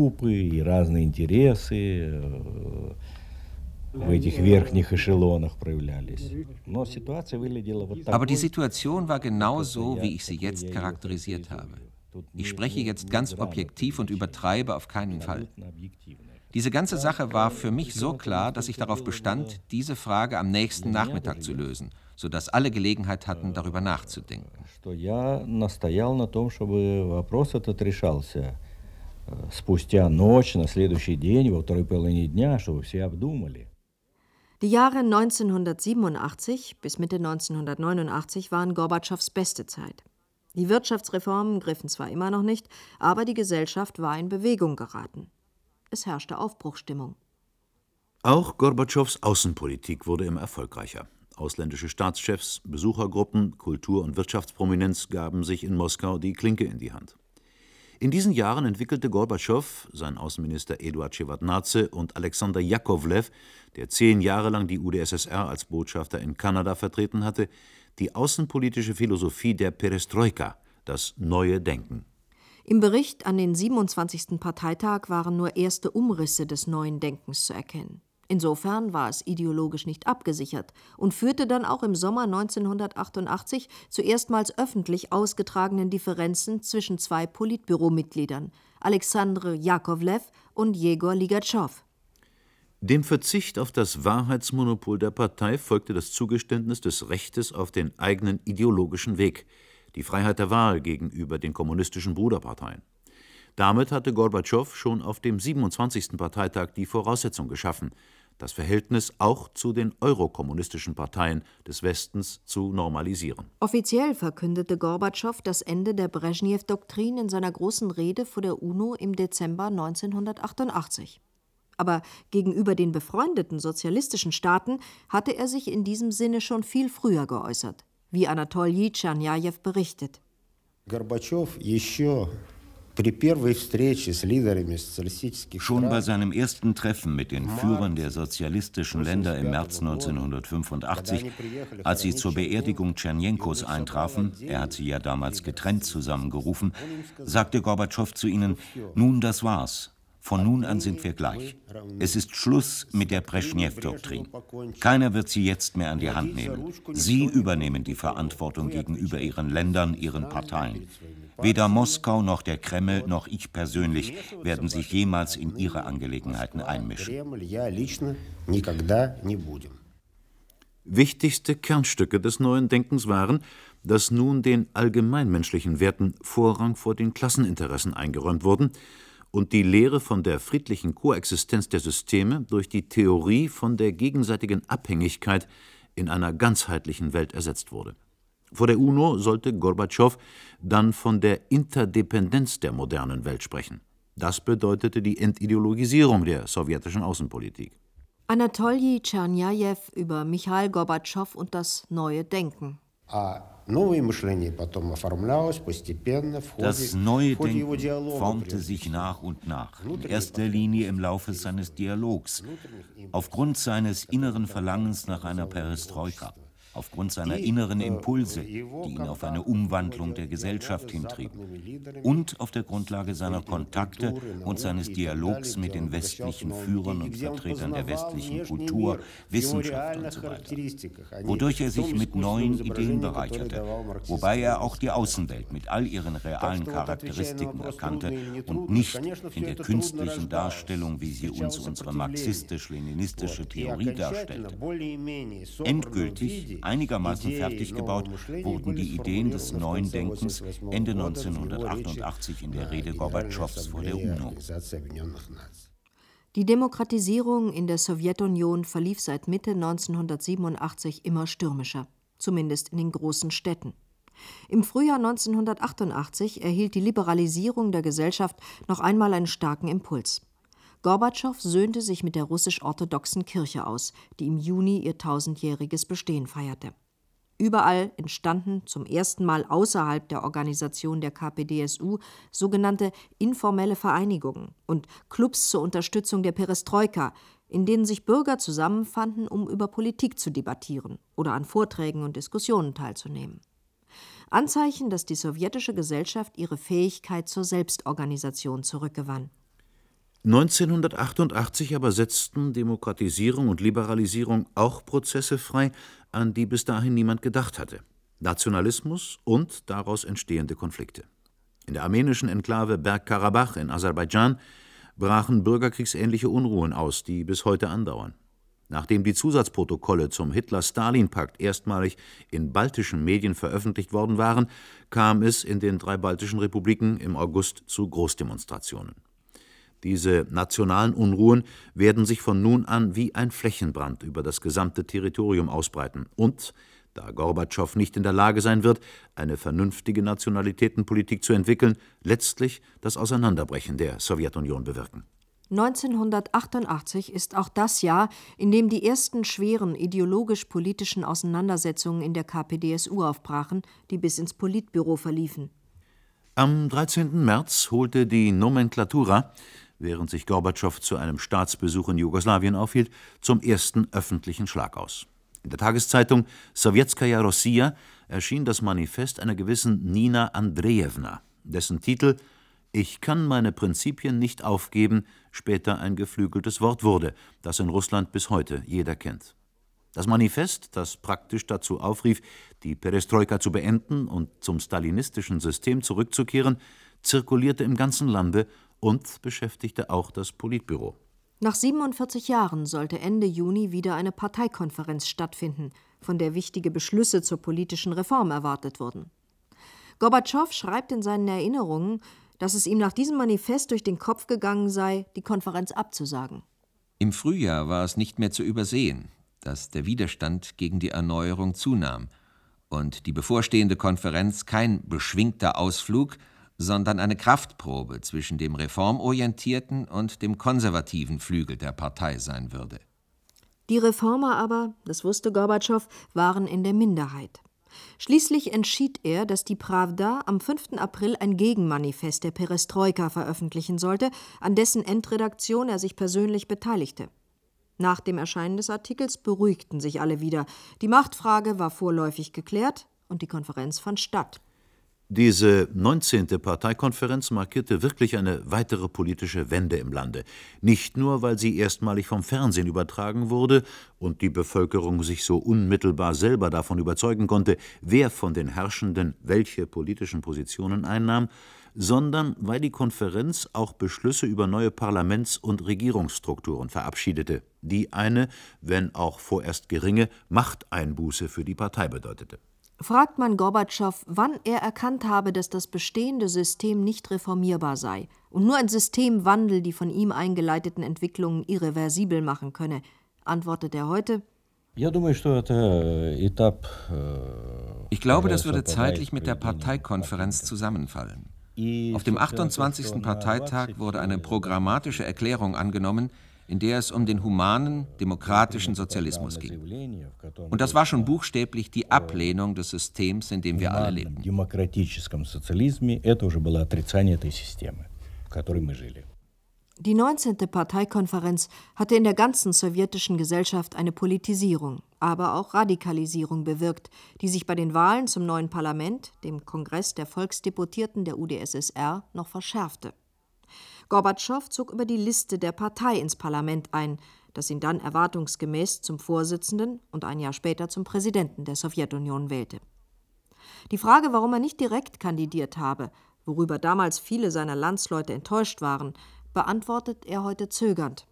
Aber die Situation war genau so, wie ich sie jetzt charakterisiert habe. Ich spreche jetzt ganz objektiv und übertreibe auf keinen Fall. Diese ganze Sache war für mich so klar, dass ich darauf bestand, diese Frage am nächsten Nachmittag zu lösen, sodass alle Gelegenheit hatten, darüber nachzudenken. Die Jahre neunzehnhundertsiebenundachtzig bis Mitte neunzehnhundertneunundachtzig waren Gorbatschows beste Zeit. Die Wirtschaftsreformen griffen zwar immer noch nicht, aber die Gesellschaft war in Bewegung geraten. Es herrschte Aufbruchsstimmung. Auch Gorbatschows Außenpolitik wurde immer erfolgreicher. Ausländische Staatschefs, Besuchergruppen, Kultur- und Wirtschaftsprominenz gaben sich in Moskau die Klinke in die Hand. In diesen Jahren entwickelte Gorbatschow, sein Außenminister Eduard Schewardnadse und Alexander Jakovlew, der zehn Jahre lang die U d S S R als Botschafter in Kanada vertreten hatte, die außenpolitische Philosophie der Perestroika, das neue Denken. Im Bericht an den siebenundzwanzigsten Parteitag waren nur erste Umrisse des neuen Denkens zu erkennen. Insofern war es ideologisch nicht abgesichert und führte dann auch im Sommer neunzehnhundertachtundachtzig zu erstmals öffentlich ausgetragenen Differenzen zwischen zwei Politbüromitgliedern, Alexandr Jakovlew und Jegor Ligatschow. Dem Verzicht auf das Wahrheitsmonopol der Partei folgte das Zugeständnis des Rechtes auf den eigenen ideologischen Weg, die Freiheit der Wahl gegenüber den kommunistischen Bruderparteien. Damit hatte Gorbatschow schon auf dem siebenundzwanzigsten Parteitag die Voraussetzung geschaffen, das Verhältnis auch zu den eurokommunistischen Parteien des Westens zu normalisieren. Offiziell verkündete Gorbatschow das Ende der Breschnew-Doktrin in seiner großen Rede vor der UNO im Dezember neunzehnhundertachtundachtzig. Aber gegenüber den befreundeten sozialistischen Staaten hatte er sich in diesem Sinne schon viel früher geäußert, wie Anatolij Tschernajew berichtet. Gorbatschow еще Schon bei seinem ersten Treffen mit den Führern der sozialistischen Länder im März neunzehnhundertfünfundachtzig, als sie zur Beerdigung Tschernjenkos eintrafen, er hat sie ja damals getrennt zusammengerufen, sagte Gorbatschow zu ihnen: Nun, das war's. Von nun an sind wir gleich. Es ist Schluss mit der Breschnew-Doktrin. Keiner wird sie jetzt mehr an die Hand nehmen. Sie übernehmen die Verantwortung gegenüber ihren Ländern, ihren Parteien. Weder Moskau noch der Kreml noch ich persönlich werden sich jemals in ihre Angelegenheiten einmischen. Wichtigste Kernstücke des neuen Denkens waren, dass nun den allgemeinmenschlichen Werten Vorrang vor den Klasseninteressen eingeräumt wurden und die Lehre von der friedlichen Koexistenz der Systeme durch die Theorie von der gegenseitigen Abhängigkeit in einer ganzheitlichen Welt ersetzt wurde. Vor der UNO sollte Gorbatschow dann von der Interdependenz der modernen Welt sprechen. Das bedeutete die Entideologisierung der sowjetischen Außenpolitik. Anatolij Tschernajew über Michail Gorbatschow und das neue Denken. Das neue Denken formte sich nach und nach, in erster Linie im Laufe seines Dialogs, aufgrund seines inneren Verlangens nach einer Perestroika, aufgrund seiner inneren Impulse, die ihn auf eine Umwandlung der Gesellschaft hintrieben, und auf der Grundlage seiner Kontakte und seines Dialogs mit den westlichen Führern und Vertretern der westlichen Kultur, Wissenschaft und so weiter, wodurch er sich mit neuen Ideen bereicherte, wobei er auch die Außenwelt mit all ihren realen Charakteristiken erkannte und nicht in der künstlichen Darstellung, wie sie uns unsere marxistisch-leninistische Theorie darstellte. Endgültig, einigermaßen fertig gebaut, wurden die Ideen des neuen Denkens Ende neunzehnhundertachtundachtzig in der Rede Gorbatschows vor der UNO. Die Demokratisierung in der Sowjetunion verlief seit Mitte neunzehnhundertsiebenundachtzig immer stürmischer, zumindest in den großen Städten. Im Frühjahr neunzehnhundertachtundachtzig erhielt die Liberalisierung der Gesellschaft noch einmal einen starken Impuls. Gorbatschow söhnte sich mit der russisch-orthodoxen Kirche aus, die im Juni ihr tausendjähriges Bestehen feierte. Überall entstanden zum ersten Mal außerhalb der Organisation der K P D S U sogenannte informelle Vereinigungen und Clubs zur Unterstützung der Perestroika, in denen sich Bürger zusammenfanden, um über Politik zu debattieren oder an Vorträgen und Diskussionen teilzunehmen. Anzeichen, dass die sowjetische Gesellschaft ihre Fähigkeit zur Selbstorganisation zurückgewann. neunzehnhundertachtundachtzig aber setzten Demokratisierung und Liberalisierung auch Prozesse frei, an die bis dahin niemand gedacht hatte: Nationalismus und daraus entstehende Konflikte. In der armenischen Enklave Bergkarabach in Aserbaidschan brachen bürgerkriegsähnliche Unruhen aus, die bis heute andauern. Nachdem die Zusatzprotokolle zum Hitler-Stalin-Pakt erstmalig in baltischen Medien veröffentlicht worden waren, kam es in den drei baltischen Republiken im August zu Großdemonstrationen. Diese nationalen Unruhen werden sich von nun an wie ein Flächenbrand über das gesamte Territorium ausbreiten und, da Gorbatschow nicht in der Lage sein wird, eine vernünftige Nationalitätenpolitik zu entwickeln, letztlich das Auseinanderbrechen der Sowjetunion bewirken. neunzehnhundertachtundachtzig ist auch das Jahr, in dem die ersten schweren ideologisch-politischen Auseinandersetzungen in der K P D S U aufbrachen, die bis ins Politbüro verliefen. Am dreizehnten März holte die Nomenklatura, während sich Gorbatschow zu einem Staatsbesuch in Jugoslawien aufhielt, zum ersten öffentlichen Schlag aus. In der Tageszeitung Sowjetskaja Rossiya erschien das Manifest einer gewissen Nina Andrejewna, dessen Titel »Ich kann meine Prinzipien nicht aufgeben« später ein geflügeltes Wort wurde, das in Russland bis heute jeder kennt. Das Manifest, das praktisch dazu aufrief, die Perestroika zu beenden und zum stalinistischen System zurückzukehren, zirkulierte im ganzen Lande und beschäftigte auch das Politbüro. Nach siebenundvierzig Jahren sollte Ende Juni wieder eine Parteikonferenz stattfinden, von der wichtige Beschlüsse zur politischen Reform erwartet wurden. Gorbatschow schreibt in seinen Erinnerungen, dass es ihm nach diesem Manifest durch den Kopf gegangen sei, die Konferenz abzusagen. Im Frühjahr war es nicht mehr zu übersehen, dass der Widerstand gegen die Erneuerung zunahm und die bevorstehende Konferenz kein beschwingter Ausflug, sondern eine Kraftprobe zwischen dem reformorientierten und dem konservativen Flügel der Partei sein würde. Die Reformer aber, das wusste Gorbatschow, waren in der Minderheit. Schließlich entschied er, dass die Prawda am fünften April ein Gegenmanifest der Perestroika veröffentlichen sollte, an dessen Endredaktion er sich persönlich beteiligte. Nach dem Erscheinen des Artikels beruhigten sich alle wieder. Die Machtfrage war vorläufig geklärt und die Konferenz fand statt. Diese neunzehnte Parteikonferenz markierte wirklich eine weitere politische Wende im Lande. Nicht nur, weil sie erstmalig vom Fernsehen übertragen wurde und die Bevölkerung sich so unmittelbar selber davon überzeugen konnte, wer von den Herrschenden welche politischen Positionen einnahm, sondern weil die Konferenz auch Beschlüsse über neue Parlaments- und Regierungsstrukturen verabschiedete, die eine, wenn auch vorerst geringe, Machteinbuße für die Partei bedeutete. Fragt man Gorbatschow, wann er erkannt habe, dass das bestehende System nicht reformierbar sei und nur ein Systemwandel die von ihm eingeleiteten Entwicklungen irreversibel machen könne, antwortet er heute: Ich glaube, das würde zeitlich mit der Parteikonferenz zusammenfallen. Auf dem achtundzwanzigsten Parteitag wurde eine programmatische Erklärung angenommen, in der es um den humanen, demokratischen Sozialismus ging. Und das war schon buchstäblich die Ablehnung des Systems, in dem wir alle leben. Die neunzehnte Parteikonferenz hatte in der ganzen sowjetischen Gesellschaft eine Politisierung, aber auch Radikalisierung bewirkt, die sich bei den Wahlen zum neuen Parlament, dem Kongress der Volksdeputierten der U d S S R, noch verschärfte. Gorbatschow zog über die Liste der Partei ins Parlament ein, das ihn dann erwartungsgemäß zum Vorsitzenden und ein Jahr später zum Präsidenten der Sowjetunion wählte. Die Frage, warum er nicht direkt kandidiert habe, worüber damals viele seiner Landsleute enttäuscht waren, beantwortet er heute zögernd.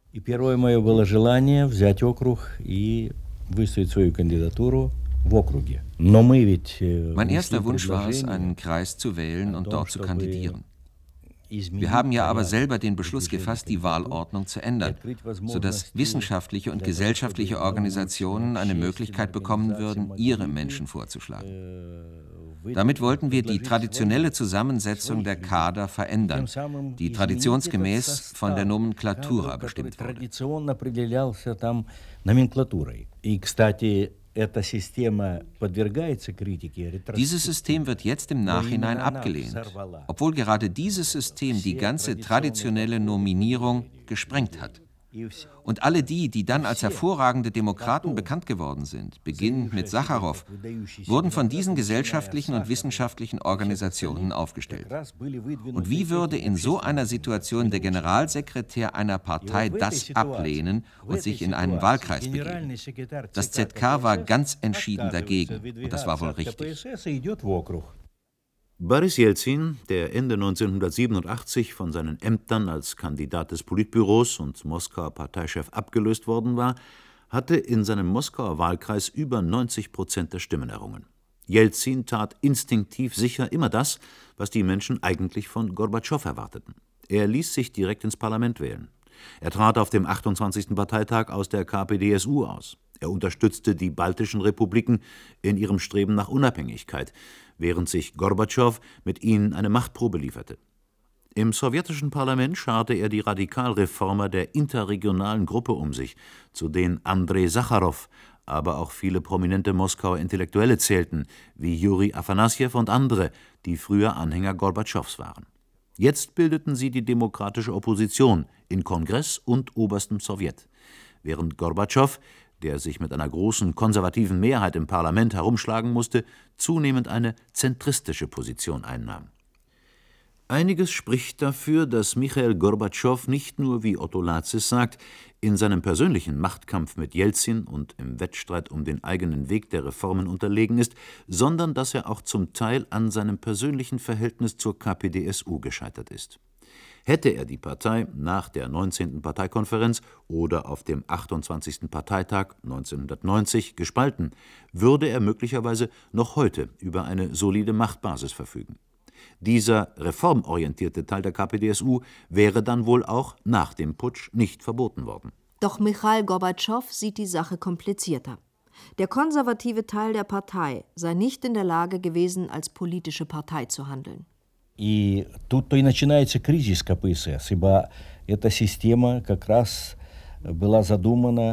Mein erster Wunsch war es, einen Kreis zu wählen und dort zu kandidieren. Wir haben ja aber selber den Beschluss gefasst, die Wahlordnung zu ändern, sodass wissenschaftliche und gesellschaftliche Organisationen eine Möglichkeit bekommen würden, ihre Menschen vorzuschlagen. Damit wollten wir die traditionelle Zusammensetzung der Kader verändern, die traditionsgemäß von der Nomenklatura bestimmt wurde. Dieses System wird jetzt im Nachhinein abgelehnt, obwohl gerade dieses System die ganze traditionelle Nominierung gesprengt hat. Und alle die, die dann als hervorragende Demokraten bekannt geworden sind, beginnend mit Sacharow, wurden von diesen gesellschaftlichen und wissenschaftlichen Organisationen aufgestellt. Und wie würde in so einer Situation der Generalsekretär einer Partei das ablehnen und sich in einen Wahlkreis begeben? Das Z K war ganz entschieden dagegen, und das war wohl richtig. Boris Jelzin, der Ende neunzehnhundertsiebenundachtzig von seinen Ämtern als Kandidat des Politbüros und Moskauer Parteichef abgelöst worden war, hatte in seinem Moskauer Wahlkreis über neunzig Prozent der Stimmen errungen. Jelzin tat instinktiv sicher immer das, was die Menschen eigentlich von Gorbatschow erwarteten. Er ließ sich direkt ins Parlament wählen. Er trat auf dem achtundzwanzigsten Parteitag aus der K P D S U aus. Er unterstützte die baltischen Republiken in ihrem Streben nach Unabhängigkeit, während sich Gorbatschow mit ihnen eine Machtprobe lieferte. Im sowjetischen Parlament scharte er die Radikalreformer der interregionalen Gruppe um sich, zu denen Andrei Sacharow, aber auch viele prominente Moskauer Intellektuelle zählten, wie Juri Afanassjew und andere, die früher Anhänger Gorbatschows waren. Jetzt bildeten sie die demokratische Opposition in Kongress und oberstem Sowjet, während Gorbatschow, der sich mit einer großen konservativen Mehrheit im Parlament herumschlagen musste, zunehmend eine zentristische Position einnahm. Einiges spricht dafür, dass Michail Gorbatschow nicht nur, wie Otto Latsis sagt, in seinem persönlichen Machtkampf mit Jelzin und im Wettstreit um den eigenen Weg der Reformen unterlegen ist, sondern dass er auch zum Teil an seinem persönlichen Verhältnis zur K P D S U gescheitert ist. Hätte er die Partei nach der neunzehnten Parteikonferenz oder auf dem achtundzwanzigsten Parteitag neunzehnhundertneunzig gespalten, würde er möglicherweise noch heute über eine solide Machtbasis verfügen. Dieser reformorientierte Teil der K P D S U wäre dann wohl auch nach dem Putsch nicht verboten worden. Doch Michail Gorbatschow sieht die Sache komplizierter. Der konservative Teil der Partei sei nicht in der Lage gewesen, als politische Partei zu handeln. И тут-то и начинается кризис ка пэ эс эс, ибо эта система как раз была задумана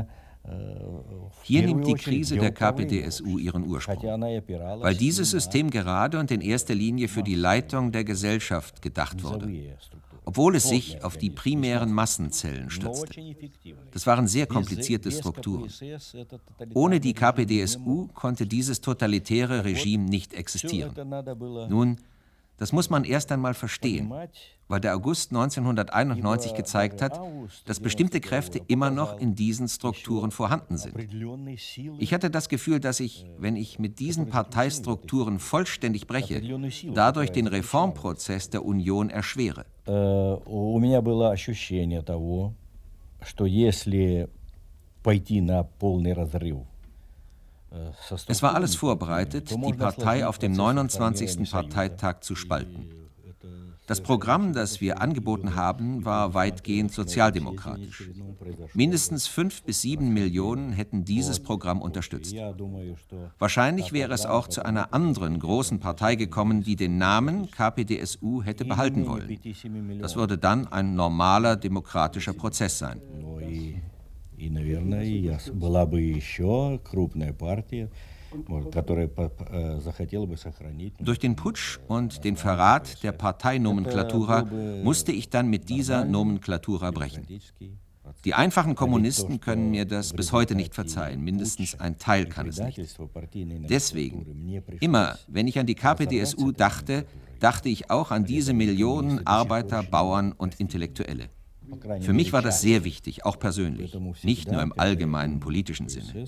Hier nimmt die Krise der K P D S U ihren Ursprung, weil dieses System gerade und in erster Linie für die Leitung der Gesellschaft gedacht wurde, obwohl es sich auf die primären Massenzellen stützte. Das waren sehr komplizierte Strukturen. Ohne die K P D S U konnte dieses totalitäre Regime nicht existieren. Nun, das muss man erst einmal verstehen, weil der August neunzehnhunderteinundneunzig gezeigt hat, dass bestimmte Kräfte immer noch in diesen Strukturen vorhanden sind. Ich hatte das Gefühl, dass ich, wenn ich mit diesen Parteistrukturen vollständig breche, dadurch den Reformprozess der Union erschwere. У меня было ощущение того, что если пойти на полный разрыв. Es war alles vorbereitet, die Partei auf dem neunundzwanzigsten Parteitag zu spalten. Das Programm, das wir angeboten haben, war weitgehend sozialdemokratisch. Mindestens fünf bis sieben Millionen hätten dieses Programm unterstützt. Wahrscheinlich wäre es auch zu einer anderen großen Partei gekommen, die den Namen K P D S U hätte behalten wollen. Das würde dann ein normaler demokratischer Prozess sein. И, наверное, была бы еще крупная партия, которая захотела бы сохранить. Durch den Putsch und den Verrat der Parteinomenklatura musste ich dann mit dieser Nomenklatura brechen. Die einfachen Kommunisten können mir das bis heute nicht verzeihen, mindestens ein Teil kann es nicht. Deswegen, immer wenn ich an die K P D S U dachte, dachte ich auch an diese Millionen Arbeiter, Bauern und Intellektuelle. Für mich war das sehr wichtig, auch persönlich, nicht nur im allgemeinen politischen Sinne.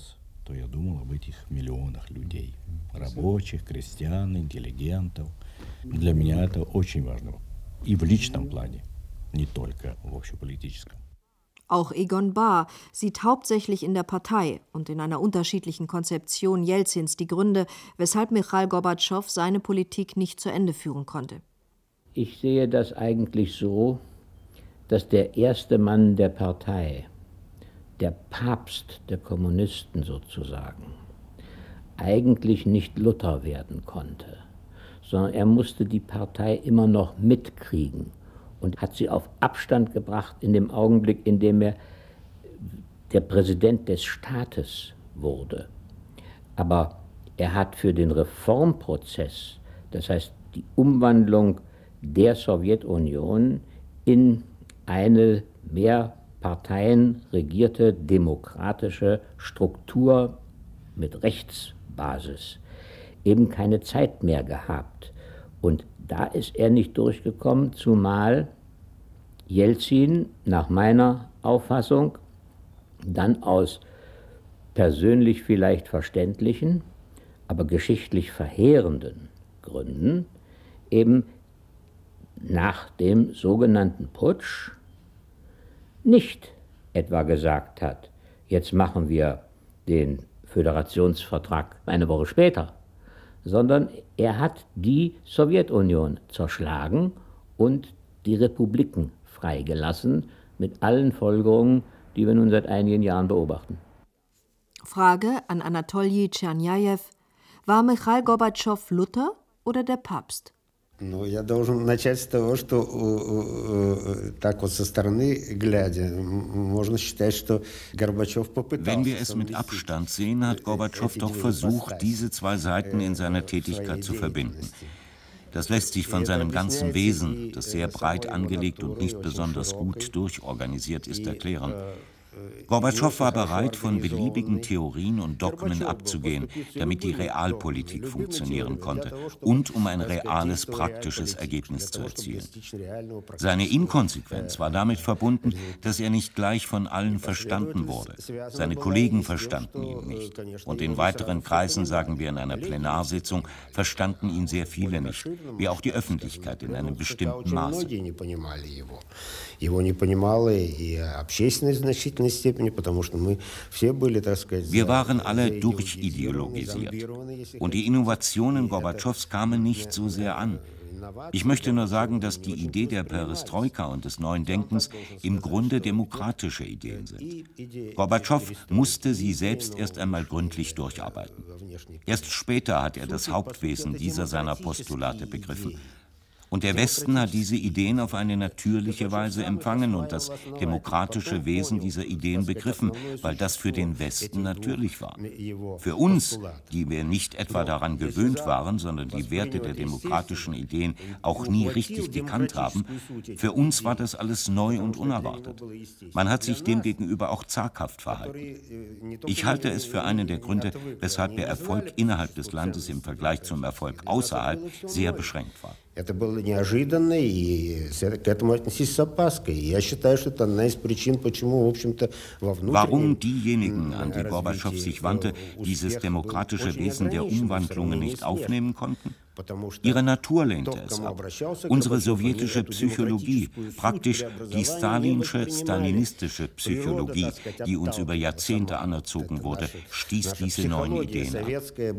Auch Egon Bahr sieht hauptsächlich in der Partei und in einer unterschiedlichen Konzeption Jelzins die Gründe, weshalb Michail Gorbatschow seine Politik nicht zu Ende führen konnte. Ich sehe das eigentlich so, dass der erste Mann der Partei, der Papst der Kommunisten sozusagen, eigentlich nicht Luther werden konnte, sondern er musste die Partei immer noch mitkriegen und hat sie auf Abstand gebracht in dem Augenblick, in dem er der Präsident des Staates wurde. Aber er hat für den Reformprozess, das heißt die Umwandlung der Sowjetunion in eine mehrparteienregierte demokratische Struktur mit Rechtsbasis eben keine Zeit mehr gehabt. Und da ist er nicht durchgekommen, zumal Jelzin nach meiner Auffassung dann aus persönlich vielleicht verständlichen, aber geschichtlich verheerenden Gründen eben nach dem sogenannten Putsch nicht etwa gesagt hat, jetzt machen wir den Föderationsvertrag eine Woche später, sondern er hat die Sowjetunion zerschlagen und die Republiken freigelassen, mit allen Folgerungen, die wir nun seit einigen Jahren beobachten. Frage an Anatolij Tscherniajew: War Michail Gorbatschow Luther oder der Papst? Ну, я должен начать с того, что так вот со стороны глядя, можно считать, что Горбачев попытался. Wenn wir es mit Abstand sehen, hat Gorbatschow doch versucht, diese zwei Seiten in seiner Tätigkeit zu verbinden. Das lässt sich von seinem ganzen Wesen, das sehr breit angelegt und nicht besonders gut durchorganisiert ist, erklären. Gorbatschow war bereit, von beliebigen Theorien und Dogmen abzugehen, damit die Realpolitik funktionieren konnte und um ein reales, praktisches Ergebnis zu erzielen. Seine Inkonsequenz war damit verbunden, dass er nicht gleich von allen verstanden wurde. Seine Kollegen verstanden ihn nicht. Und in weiteren Kreisen, sagen wir in einer Plenarsitzung, verstanden ihn sehr viele nicht, wie auch die Öffentlichkeit in einem bestimmten Maße. Его не понимала и общественность в значительной степени, потому что мы все были, так сказать... Wir waren alle durchideologisiert. Und die Innovationen Gorbatschows kamen nicht so sehr an. Ich möchte nur sagen, dass die Idee der Perestroika und des neuen Denkens im Grunde demokratische Ideen sind. Gorbatschow musste sie selbst erst einmal gründlich durcharbeiten. Erst später hat er das Hauptwesen dieser seiner Postulate begriffen. Und der Westen hat diese Ideen auf eine natürliche Weise empfangen und das demokratische Wesen dieser Ideen begriffen, weil das für den Westen natürlich war. Für uns, die wir nicht etwa daran gewöhnt waren, sondern die Werte der demokratischen Ideen auch nie richtig gekannt haben, für uns war das alles neu und unerwartet. Man hat sich demgegenüber auch zaghaft verhalten. Ich halte es für einen der Gründe, weshalb der Erfolg innerhalb des Landes im Vergleich zum Erfolg außerhalb sehr beschränkt war. Это было неожиданно, и к этому отнеслись с опаской. Я считаю, что это одна из причин, почему, в общем-то, во внутреннем... Warum diejenigen, an die Gorbatschow sich wandte, dieses demokratische Wesen der Umwandlungen nicht aufnehmen konnten? Ihre Natur lehnte es ab. Unsere sowjetische Psychologie, praktisch die stalinsche, stalinistische Psychologie, die uns über Jahrzehnte anerzogen wurde, stieß diese neuen Ideen ab.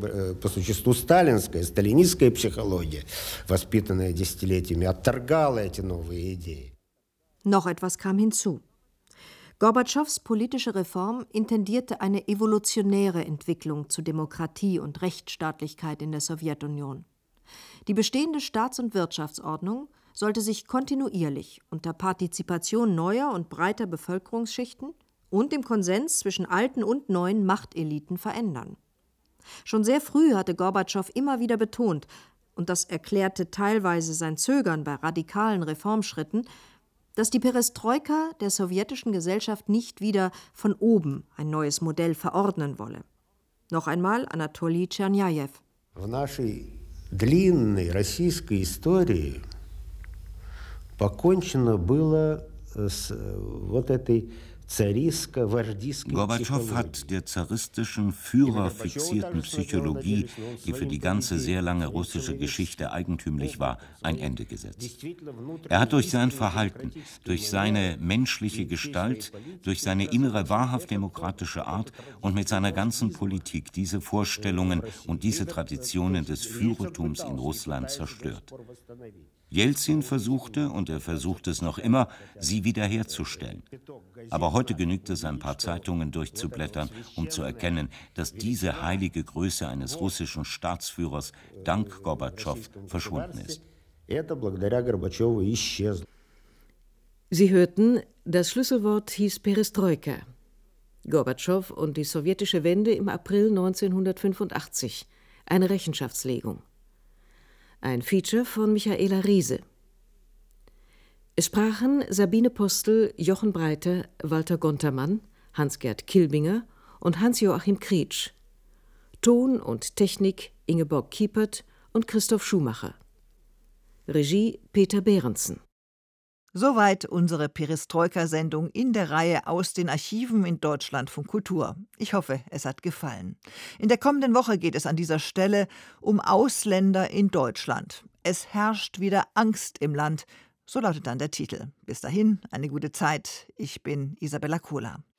Noch etwas kam hinzu. Gorbatschows politische Reform intendierte eine evolutionäre Entwicklung zu Demokratie und Rechtsstaatlichkeit in der Sowjetunion. Die bestehende Staats- und Wirtschaftsordnung sollte sich kontinuierlich unter Partizipation neuer und breiter Bevölkerungsschichten und im Konsens zwischen alten und neuen Machteliten verändern. Schon sehr früh hatte Gorbatschow immer wieder betont, und das erklärte teilweise sein Zögern bei radikalen Reformschritten, dass die Perestroika der sowjetischen Gesellschaft nicht wieder von oben ein neues Modell verordnen wolle. Noch einmal Anatolij Tscherniajew. Длинной российской истории покончено было с вот этой Gorbatschow hat der zaristischen, führerfixierten Psychologie, die für die ganze sehr lange russische Geschichte eigentümlich war, ein Ende gesetzt. Er hat durch sein Verhalten, durch seine menschliche Gestalt, durch seine innere wahrhaft demokratische Art und mit seiner ganzen Politik diese Vorstellungen und diese Traditionen des Führertums in Russland zerstört. Jelzin versuchte, und er versucht es noch immer, sie wiederherzustellen. Aber heute genügt es, ein paar Zeitungen durchzublättern, um zu erkennen, dass diese heilige Größe eines russischen Staatsführers dank Gorbatschow verschwunden ist. Sie hörten, das Schlüsselwort hieß Perestroika. Gorbatschow und die sowjetische Wende im April neunzehnhundertfünfundachtzig. Eine Rechenschaftslegung. Ein Feature von Michaela Riese. Es sprachen Sabine Postel, Jochen Breiter, Walter Gontermann, Hans-Gerd Kilbinger und Hans-Joachim Krietsch. Ton und Technik Ingeborg Kiepert und Christoph Schumacher. Regie Peter Behrensen. Soweit unsere Perestroika-Sendung in der Reihe aus den Archiven in Deutschlandfunk Kultur. Ich hoffe, es hat gefallen. In der kommenden Woche geht es an dieser Stelle um Ausländer in Deutschland. Es herrscht wieder Angst im Land, so lautet dann der Titel. Bis dahin, eine gute Zeit. Ich bin Isabella Kohler.